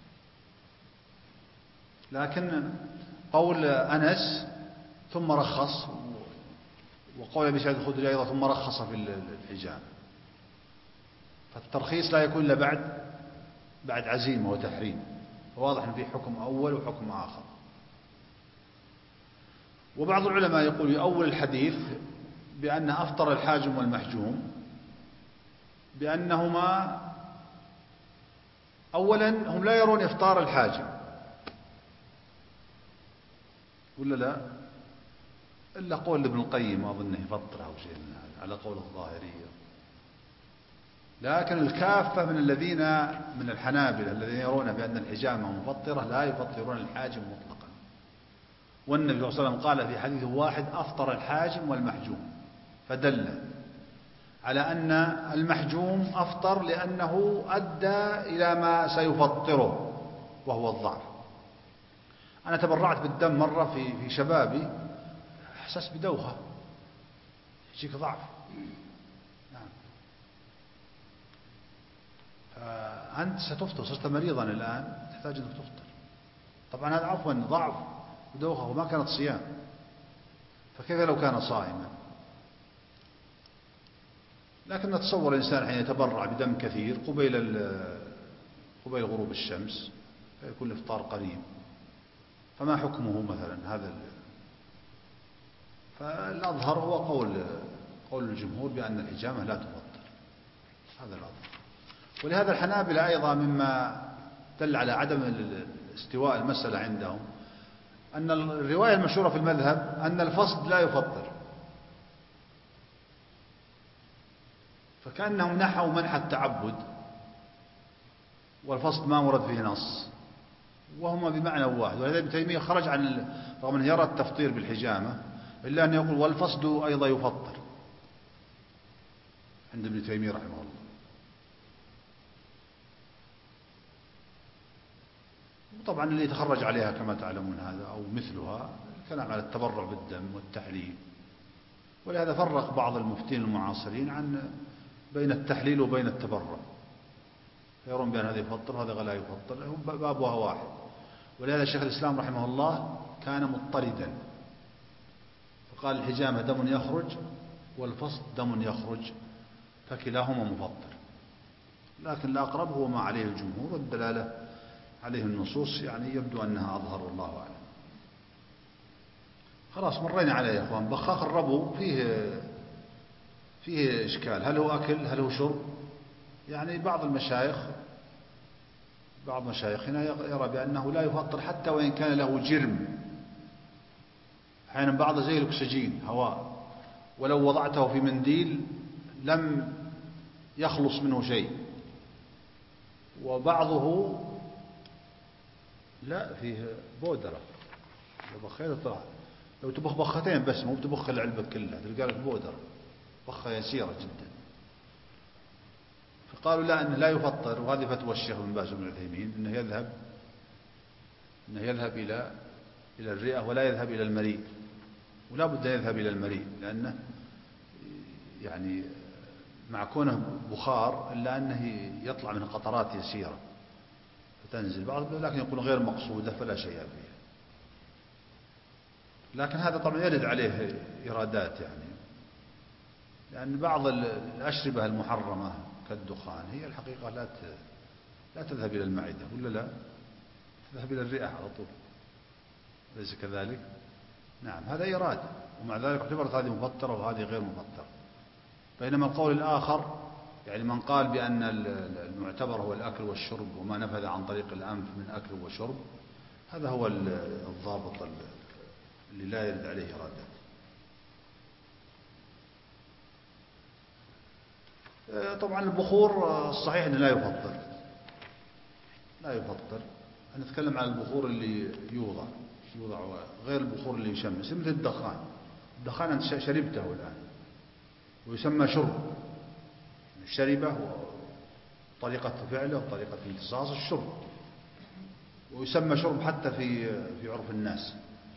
S3: لكن قول أنس ثم رخص، وقول أبي سعيد الخدري أيضا ثم رخص في الحجامة، فالترخيص لا يكون إلا بعد عزيمة وتحريم، فواضح أن فيه حكم أول وحكم آخر. وبعض العلماء يقول يؤول الحديث بأن أفطر الحاجم والمحجوم بأنهما أولا هم لا يرون إفطار الحاجم، ولا لا؟ إلا قول ابن القيم أظنه يفطر أو شيء من هذا على قول الظاهرية. لكن الكافة من الحنابلة الذين يرون بأن الحجامة مفطرة لا يفطرون الحاجم مطلقا. والنبي صلى الله عليه وسلم قال في حديث واحد أفطر الحاجم والمحجوم، فدل على أن المحجوم أفطر لأنه أدى إلى ما سيفطره وهو الضعف. أنا تبرعت بالدم مرة في شبابي، أحسس بدوخة، يجيك ضعف. نعم. فأنت ستفطر، صرت مريضا الآن، تحتاج أنك تفطر. طبعا هذا عفوا ضعف ودوخة وما كانت صيام، فكيف لو كان صائما؟ لكن نتصور الإنسان حين يتبرع بدم كثير قبيل غروب الشمس فيكون الإفطار قريب، فما حكمه مثلا هذا؟ فالأظهر هو قول الجمهور بأن الحجامة لا تفطر، هذا الأظهر. ولهذا الحنابلة أيضا مما دل على عدم استواء المسألة عندهم أن الرواية المشهورة في المذهب أن الفصد لا يفطر، فكأنهم نحوا منح التعبد، والفصد ما ورد فيه نص، وهما بمعنى واحد. ولهذا ابن تيمية خرج عن، رغم أنه يرى التفطير بالحجامة، إلا أن يقول والفصد أيضا يفطر عند ابن تيمية رحمه الله. طبعا اللي يتخرج عليها كما تعلمون هذا أو مثلها الكلام على التبرع بالدم والتحليل. ولهذا فرق بعض المفتين المعاصرين بين التحليل وبين التبرع، يرون بأن هذا يفطر وهذا لا يفطر، بابها واحد. ولهذا شيخ الإسلام رحمه الله كان مضطردا، فقال الحجامة دم يخرج والفصد دم يخرج، فكلاهما مفطر. لكن الأقرب هو ما عليه الجمهور، والدلالة عليه النصوص يعني يبدو أنها أظهر، والله أعلم. خلاص مرينا عليه يا أخوان. بخاخ الربو فيه إشكال، هل هو أكل هل هو شرب؟ يعني بعض مشايخنا يرى بأنه لا يفطر حتى وإن كان له جرم. أحيانا بعضه زي الأكسجين هواء، ولو وضعته في منديل لم يخلص منه شيء. وبعضه لا فيه بودرة، لو بخيت طلع، لو تبخ بختين بس مو بتبخ العلبة كلها تلقى لك بودرة، بخة يسيرة جدا. فقالوا لا، أنه لا يفطر. وهذه فتوى الشيخ بن باز بن عثيمين، أنه يذهب إلى الرئة ولا يذهب إلى المريء، ولا بد أن يذهب إلى المريء، لأنه يعني مع كونه بخار إلا أنه يطلع من قطرات يسيرة فتنزل بعض، لكن يقول غير مقصودة فلا شيء فيها. لكن هذا طبعا يرد عليه إرادات، لأن بعض الأشربة المحرمة كالدخان هي الحقيقة لا تذهب إلى المعدة، ولا لا تذهب إلى الرئة على طول، ليس كذلك؟ نعم، هذا إرادة، ومع ذلك اعتبرت هذه مفطرة وهذه غير مفطرة. بينما القول الآخر يعني من قال بأن المعتبر هو الأكل والشرب وما نفذ عن طريق الأنف من أكل وشرب، هذا هو الضابط اللي لا يرد عليه إرادة. طبعا البخور الصحيح أنه لا يفطر. نتكلم عن البخور اللي يوضع غير البخور اللي يشمس، مثل الدخان أنت شربته الآن ويسمى شرب، شربه وطريقة فعله وطريقة امتصاص الشرب، ويسمى شرب حتى في عرف الناس.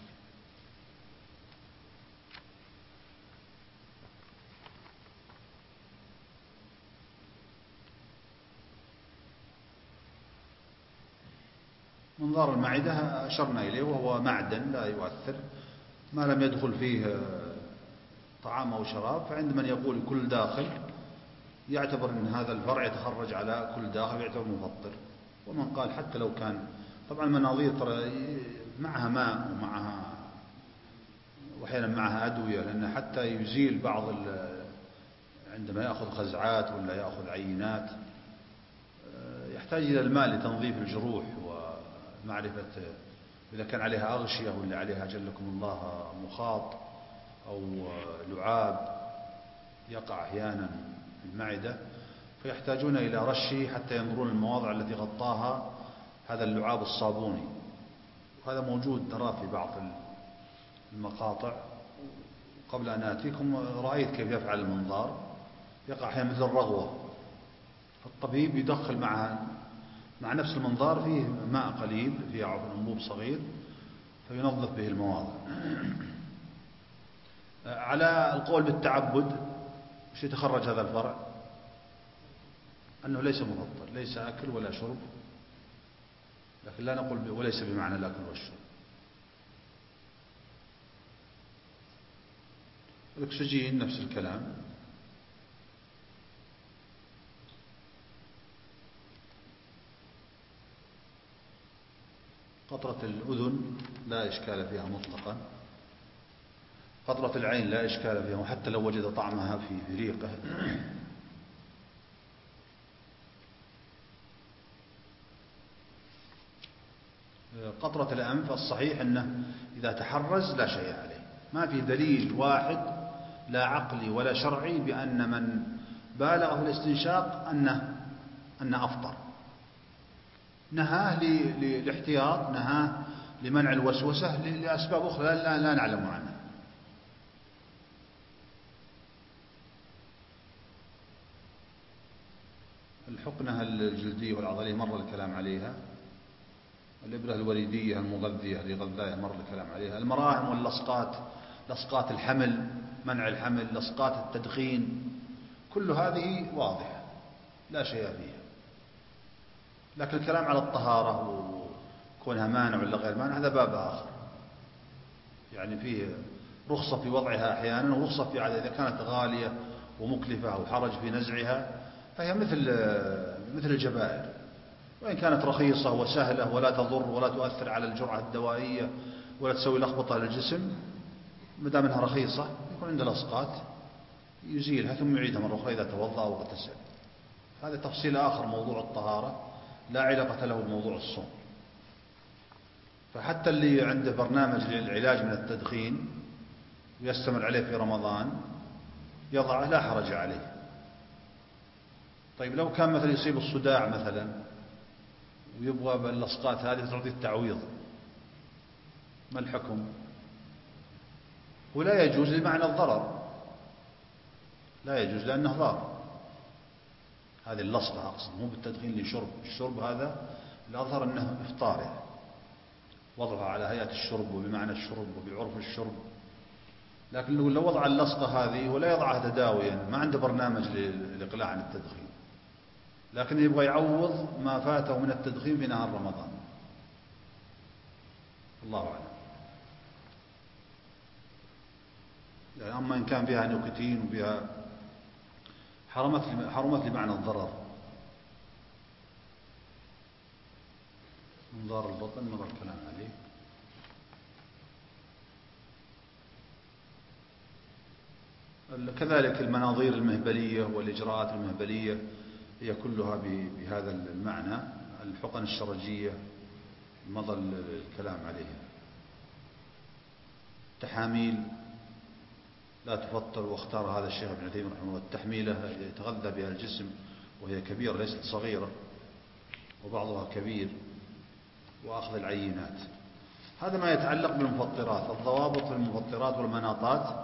S3: منظار المعدة أشرنا إليه، وهو معدن لا يؤثر ما لم يدخل فيه طعام أو شراب. فعند من يقول كل داخل يعتبر أن هذا الفرع يتخرج على كل داخل يعتبر مفطر. ومن قال حتى لو كان، طبعا المناظير ترى معها ماء ومعها وأحيانا معها أدوية، لأن حتى يزيل بعض عندما يأخذ خزعات ولا يأخذ عينات يحتاج إلى الماء لتنظيف الجروح ومعرفة إذا كان عليها أغشية ولا عليها جلكم الله مخاط أو لعاب يقع أحيانا في المعدة، فيحتاجون إلى رشه حتى ينظرون المواضع التي غطاها هذا اللعاب الصابوني. وهذا موجود نراه في بعض المقاطع. قبل أن آتيكم رأيت كيف يفعل المنظار، يقع أحيانا مثل الرغوة، فالطبيب يدخل مع نفس المنظار فيه ماء قليل، فيه أنبوب صغير، فينظف به المواضع. على القول بالتعبد وش يتخرج هذا الفرع؟ أنه ليس مفطر، ليس أكل ولا شرب، لكن لا نقول وليس بمعنى الأكل والشرب. الأكسجين نفس الكلام. قطرة الأذن لا إشكال فيها مطلقا. قطرة العين لا إشكال فيها حتى لو وجد طعمها في ريقه. قطرة الأنف الصحيح أنه إذا تحرز لا شيء عليه. ما في دليل واحد لا عقلي ولا شرعي بأن من بالغ في الاستنشاق أنه أفطر. نهاه للاحتياط، نهاه لمنع الوسوسة، لأسباب أخرى لا نعلم عنها. الحقنة الجلدية والعضلية مر الكلام عليها. الإبرة الوريدية المغذية لغذاية مر الكلام عليها. المراهم واللصقات، لصقات الحمل، منع الحمل، لصقات التدخين، كل هذه واضحة لا شيء فيها. لكن الكلام على الطهارة وكونها مانع ولا غير مانع هذا باب آخر. يعني فيه رخصة في وضعها أحيانا، ورخصة في إذا كانت غالية ومكلفة أو حرج في نزعها فهي مثل الجبائر. وإن كانت رخيصة وسهلة ولا تضر ولا تؤثر على الجرعة الدوائية ولا تسوي لخبطة للجسم، ما دام انها رخيصة يكون عنده لصقات يزيلها ثم يعيدها مرة أخرى إذا توضأ أو اغتسل. هذا تفصيل آخر. موضوع الطهارة لا علاقة له بموضوع الصوم. فحتى اللي عنده برنامج للعلاج من التدخين ويستمر عليه في رمضان يضعه لا حرج عليه. طيب لو كان مثلا يصيب الصداع مثلا ويبغى باللصقات هذه تعطي التعويض، ما الحكم؟ ولا يجوز لمعنى الضرر، لا يجوز لأنه ضار. هذه اللصقة أقصد، مو بالتدخين لشرب. الشرب هذا الأظهر أنه إفطار، يعني وضعها على هيئة الشرب وبمعنى الشرب وبعرف الشرب. لكن لو وضع اللصقة هذه ولا يضعها تداويا، ما عنده برنامج للإقلاع عن التدخين، لكن يبغى يعوض ما فاته من التدخين في نهار رمضان. الله أعلم. يعني أما إن كان فيها نيكوتين وفيها حرمت لمعنى الضرر. منظار البطن مر الكلام عليه. كذلك المناظير المهبلية والإجراءات المهبلية هي كلها بهذا المعنى. الحقن الشرجية مضى الكلام عليها. التحاميل لا تفطر، واختار هذا الشيخ ابن عثيمين رحمه الله التحميلة يتغذى بها الجسم وهي كبيرة ليست صغيرة وبعضها كبير، وأخذ العينات. هذا ما يتعلق بالمفطرات، الضوابط في المفطرات والمناطات.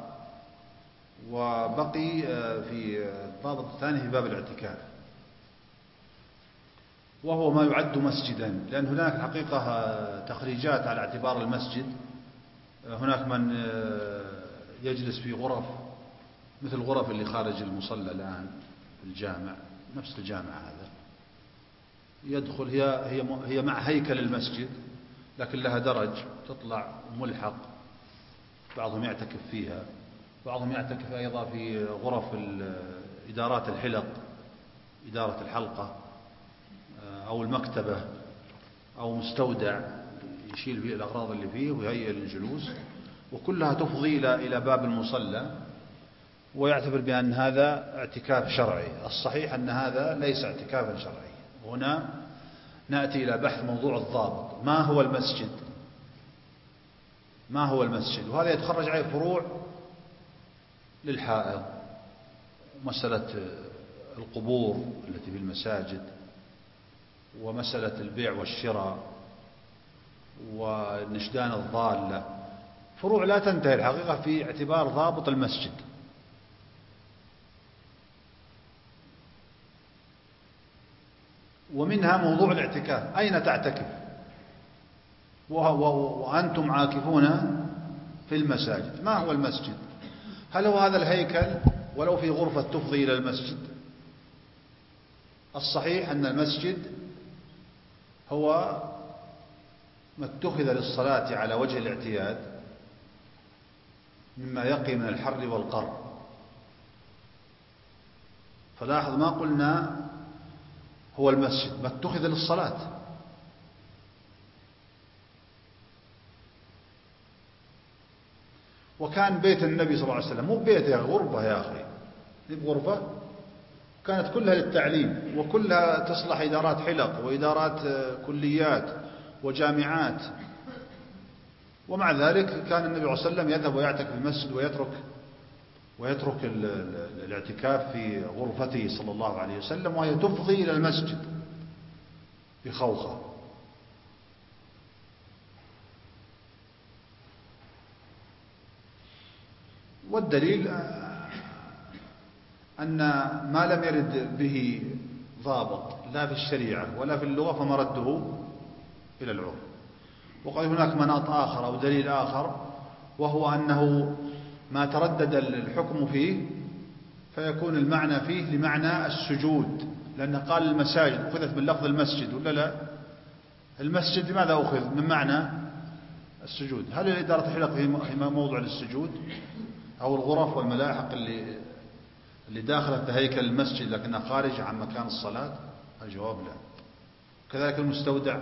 S3: وبقي في الضابط الثاني في باب الاعتكاف. وهو ما يعد مسجدا، لأن هناك حقيقة تخريجات على اعتبار المسجد. هناك من يجلس في غرف مثل الغرف اللي خارج المصلى الآن في الجامع، نفس الجامع هذا، يدخل هي مع هيكل المسجد لكن لها درج تطلع ملحق، بعضهم يعتكف فيها، بعضهم يعتكف أيضا في غرف إدارات الحلق، إدارة الحلقة أو المكتبة أو مستودع يشيل فيه الأغراض اللي فيه ويهيئ للجلوس، وكلها تفضي إلى باب المصلى، ويعتبر بأن هذا اعتكاف شرعي. الصحيح أن هذا ليس اعتكافا شرعيا. هنا نأتي إلى بحث موضوع الضابط، ما هو المسجد؟ ما هو المسجد؟ وهذا يتخرج عليه فروع للحائض، مسألة القبور التي في المساجد، ومسألة البيع والشراء، والنشدان الضالة، فروع لا تنتهي الحقيقة في اعتبار ضابط المسجد. ومنها موضوع الاعتكاف، أين تعتكف؟ وأنتم عاكفون في المساجد، ما هو المسجد؟ هل هو هذا الهيكل ولو في غرفة تفضي إلى المسجد؟ الصحيح أن المسجد هو ما اتخذ للصلاة على وجه الاعتياد مما يقي من الحر والقر. فلاحظ ما قلنا هو المسجد، ما اتخذ للصلاة. وكان بيت النبي صلى الله عليه وسلم مو بيت يا غربة يا أخي، غرفة كانت كلها للتعليم، وكلها تصلح إدارات حلق وإدارات كليات وجامعات. ومع ذلك كان النبي صلى الله عليه وسلم يذهب ويعتكف في المسجد ويترك الاعتكاف في غرفته صلى الله عليه وسلم، وهي تفضي إلى المسجد بخوخة. والدليل أن ما لم يرد به ضابط لا في الشريعة ولا في اللغة فمرده إلى العرف. وقال هناك مناط آخر أو دليل آخر، وهو أنه ما تردد الحكم فيه فيكون المعنى فيه لمعنى السجود، لأنه قال المساجد أخذت من لفظ المسجد ولا لا؟ المسجد لماذا أخذ؟ من معنى السجود. هل إدارة الحلق هي موضع للسجود؟ أو الغرف والملاحق اللي داخلة في هيكل المسجد لكنها خارج عن مكان الصلاة؟ الجواب لا. كذلك المستودع،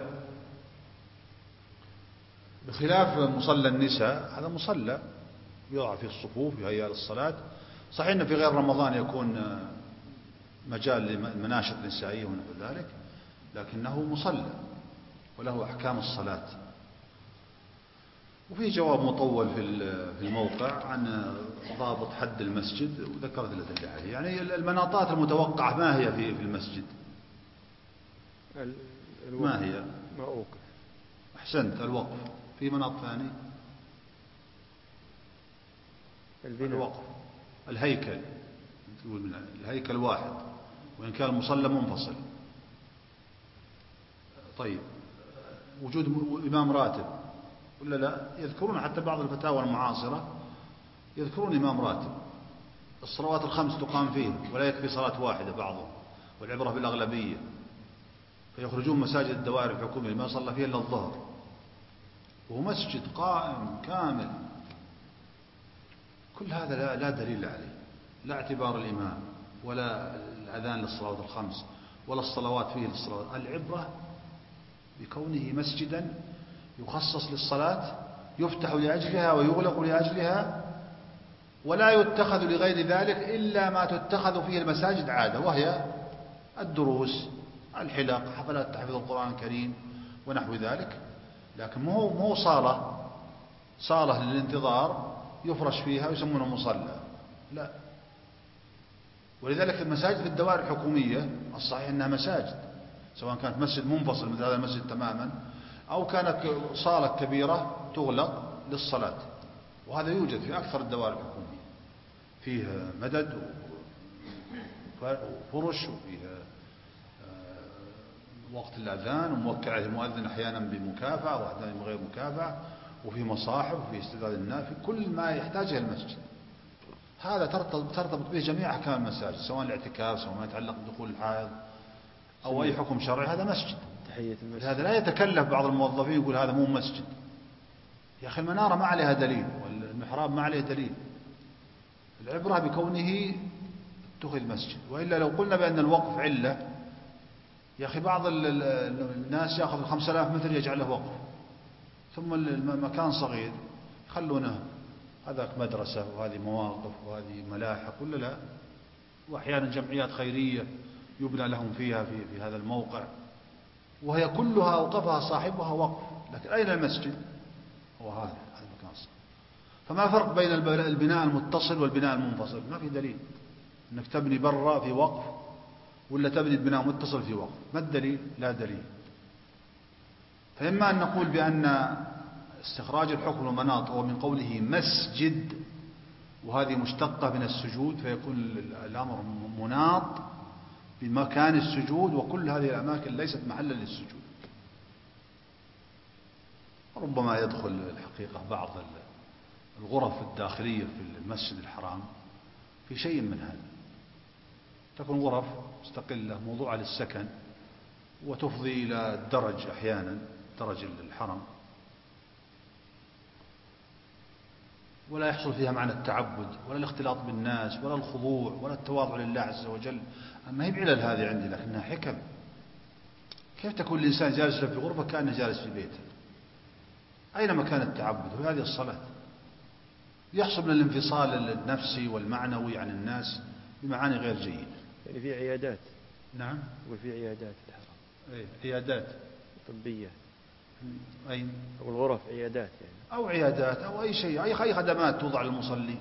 S3: بخلاف مصلى النساء، هذا مصلى يضع فيه الصفوف يهيأ للصلاة. صحيح أن في غير رمضان يكون مجال لمناشط نسائية ونحو ذلك، لكنه مصلى وله أحكام الصلاة. وفي جواب مطول في الموقع عن ضابط حد المسجد، وذكرت الأدلة عليه. يعني المناطات المتوقعة ما هي في المسجد؟ ما هي؟
S2: موقف.
S3: أحسنت، الوقف. في مناط ثاني؟ الوقف، الهيكل، الهيكل واحد وإن كان المصلى منفصل. طيب، وجود إمام راتب ولا لا؟ يذكرون حتى بعض الفتاوى المعاصرة يذكرون إمام راتب. الصلوات الخمس تقام فيه ولا يكفي صلاة واحدة بعضهم، والعبرة بالأغلبية، فيخرجون مساجد الدوائر الحكومية ما صلى فيها إلا الظهر، وهو مسجد قائم كامل. كل هذا لا دليل عليه، لا اعتبار الإمام ولا الأذان للصلوات الخمس ولا الصلوات فيه للصلوات. العبرة بكونه مسجدا يخصص للصلاة، يفتح لأجلها ويغلق لأجلها، ولا يتخذ لغير ذلك إلا ما تتخذ فيه المساجد عادة، وهي الدروس، الحلق، حفلات تحفيظ القرآن الكريم ونحو ذلك. لكن مو صالة للانتظار يفرش فيها ويسمونه مصلى، لا. ولذلك المساجد في الدوائر الحكومية الصحيح أنها مساجد، سواء كانت مسجد منفصل مثل هذا المسجد تماما، أو كانت صالة كبيرة تغلق للصلاة. وهذا يوجد في أكثر الدوائر الحكومية، فيه مدد وفرش وفيه وقت الأذان، وموكل عليه المؤذن أحيانا بمكافأة وأحيانا بغير مكافأة، وفي مصاحف وفي استعداد الناس، في كل ما يحتاجه المسجد. هذا ترتبط به جميع أحكام المساجد، سواء الاعتكاف، سواء ما يتعلق بدخول الحائض أو أي حكم شرعي، هذا مسجد.
S2: تحية المسجد.
S3: هذا لا يتكلف بعض الموظفين يقول هذا مو مسجد. يا أخي المنارة ما عليها دليل، والمحراب ما عليه دليل، العبرة بكونه اتخذ مسجد. وإلا لو قلنا بأن الوقف علة، يا أخي بعض الناس يأخذ 5000 متر يجعله وقف، ثم المكان صغير يخلونه هذاك مدرسة وهذه مواقف وهذه ملاحق ولا لا، وأحيانا جمعيات خيرية يبنى لهم فيها في هذا الموقع، وهي كلها أوقفها صاحبها وقف. لكن أين المسجد؟ هو هذا المكان الصغير. فما فرق بين البناء المتصل والبناء المنفصل؟ ما في دليل أنك تبني برا في وقف ولا تبني بناء متصل في وقف. ما الدليل؟ لا دليل. فإما أن نقول بأن استخراج الحكم والمناط هو من قوله مسجد، وهذه مشتقة من السجود، فيكون الأمر مناط بمكان السجود، وكل هذه الأماكن ليست محلا للسجود. ربما يدخل الحقيقة بعض الغرف الداخلية في المسجد الحرام في شيء من هذا، تكون غرف مستقلة موضوعة للسكن، وتفضي إلى الدرج أحيانا، درج الحرم، ولا يحصل فيها معنى التعبد ولا الاختلاط بالناس ولا الخضوع ولا التواضع لله عز وجل. أما هي بعلل هذه عندي، لكنها حكم. كيف تكون الإنسان جالس في غرفة كأنه جالس في بيته؟ أين مكان التعبد؟ وهذه الصلاة. يحصل من الانفصال النفسي والمعنوي عن الناس بمعاني غير جيدة.
S2: يعني في عيادات.
S3: نعم.
S2: وفي عيادات الحرم.
S3: أي عيادات
S2: طبية.
S3: أين؟
S2: أو الغرف عيادات يعني.
S3: أو عيادات أو أي شيء، أي خدمات توضع للمصلي.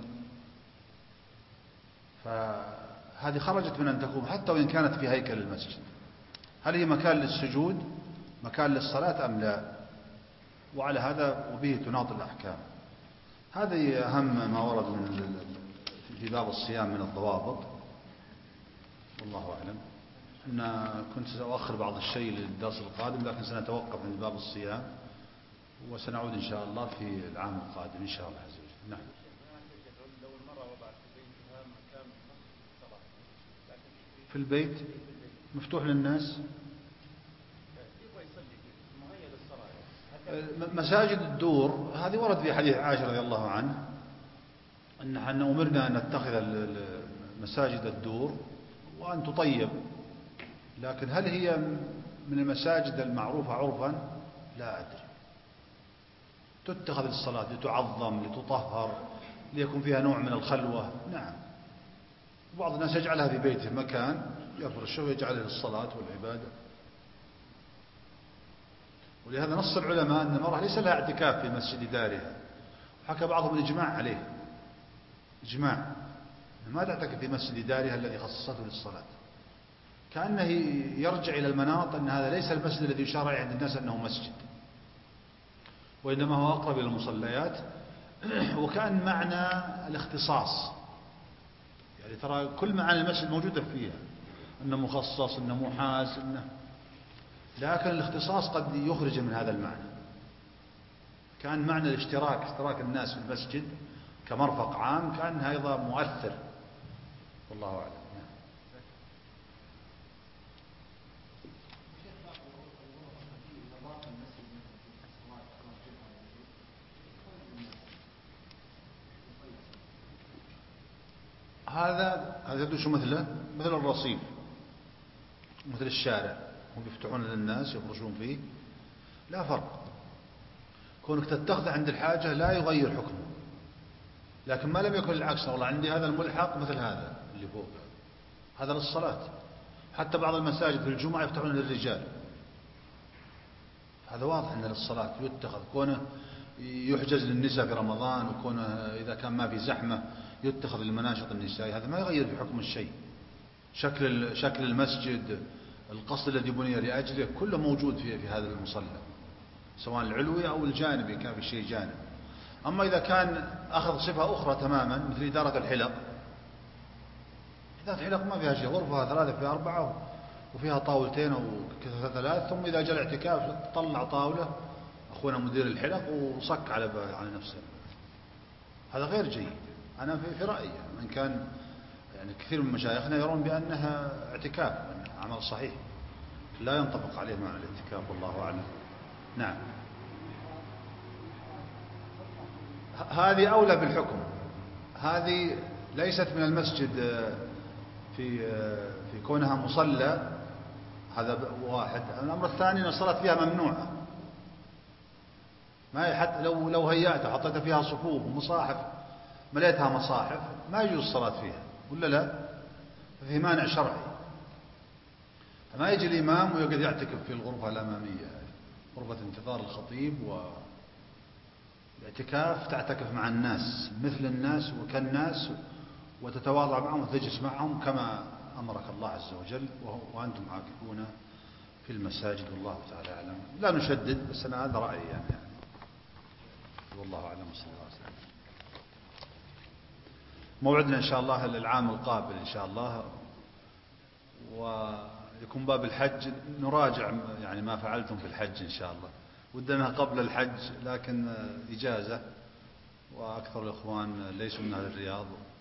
S3: فهذه خرجت من أن تكون حتى وإن كانت في هيكل المسجد. هل هي مكان للسجود، مكان للصلاة أم لا؟ وعلى هذا وبه تناط الأحكام. هذه أهم ما ورد في باب الصيام من الضوابط، والله أعلم. أنا كنت سأؤخر بعض الشيء للدرس القادم، لكن سنتوقف عند باب الصيام، وسنعود إن شاء الله في العام القادم إن شاء الله عز وجل. نعم.
S4: لو المرأة وضعت في بيتها مكان صلاة،
S3: في البيت مفتوح للناس، مساجد الدور هذه ورد في حديث عائشة رضي الله عنه أن أمرنا أن نتخذ مساجد الدور وأن تطيب، لكن هل هي من المساجد المعروفة عرفا؟ لا أدري. تتخذ للصلاة، لتعظم، لتطهر، ليكون فيها نوع من الخلوة. نعم. بعض الناس يجعلها في بيته مكان يفرشه ويجعله للصلاة والعبادة. ولهذا نص العلماء أن المرأة ليس لها اعتكاف في مسجد دارها، وحكى بعضهم الإجماع عليه، إجماع ما تعتكف في مسجد دارها الذي خصصته للصلاة، كأنه يرجع إلى المناط أن هذا ليس المسجد الذي يشار عليه عند الناس أنه مسجد، وإنما هو أقرب إلى المصليات. وكأن معنى الاختصاص، يعني ترى كل معاني المسجد موجودة فيها، أنه مخصص، أنه محاز، لكن الاختصاص قد يخرج من هذا المعنى. كان معنى الاشتراك، اشتراك الناس في المسجد كمرفق عام، كأنها أيضا مؤثر، والله أعلم. هذا يبدو شو مثله؟ مثل الرصيف، مثل الشارع، هم يفتحون للناس يفرشون فيه، لا فرق. كونك تتخذ عند الحاجة لا يغير حكمه، لكن ما لم يكن العكس، والله عندي هذا الملحق مثل هذا اللي فوق، هذا للصلاة. حتى بعض المساجد في الجمعة يفتحون للرجال، هذا واضح أنه للصلاة يتخذ. كونه يحجز للنساء في رمضان، وكونه إذا كان ما في زحمة يتخذ للمناشط النسائي، هذا ما يغير في حكم الشيء. شكل المسجد، القصد الذي بني لأجله، كله موجود في هذا المصلى، سواء العلوي أو الجانبي، كان في شيء جانب. أما إذا كان أخذ صفة أخرى تماما، مثل إدارة الحلق، إدارة الحلق ما فيها شيء، غرفها 3 في 4 وفيها طاولتين أو ثلاث، ثم إذا جاء الاعتكاف طلع طاولة أخونا مدير الحلق وصك على نفسه. هذا غير جيد. أنا في رأيي من كان يعني كثير من مشايخنا يرون بأنها اعتكاف، عمل صحيح لا ينطبق عليه معنى الاعتكاف، والله أعلم. نعم. هذه أولى بالحكم، هذه ليست من المسجد في كونها مصلى، هذا واحد. الأمر الثاني أن الصلاة فيها ممنوعة، ما حتى لو هيأتها حطيت فيها صفوف ومصاحف مليتها مصاحف ما يجوز الصلاة فيها، ولا لا؟ فيه مانع شرعي. فما يجي الإمام ويقعد يعتكف في الغرفة الأمامية، غرفة انتظار الخطيب، والاعتكاف تعتكف مع الناس مثل الناس وكالناس، وتتواضع معهم وتجلس معهم كما أمرك الله عز وجل، وأنتم عاكفون في المساجد، والله تعالى أعلم. لا نشدد، بس أنا هذا رأيي يعني. والله أعلم. صلى الله عليه وسلم. موعدنا إن شاء الله العام القابل إن شاء الله، ويكون باب الحج نراجع يعني ما فعلتم في الحج إن شاء الله. ودنا قبل الحج، لكن إجازة، وأكثر الإخوان ليسوا من أهل الرياض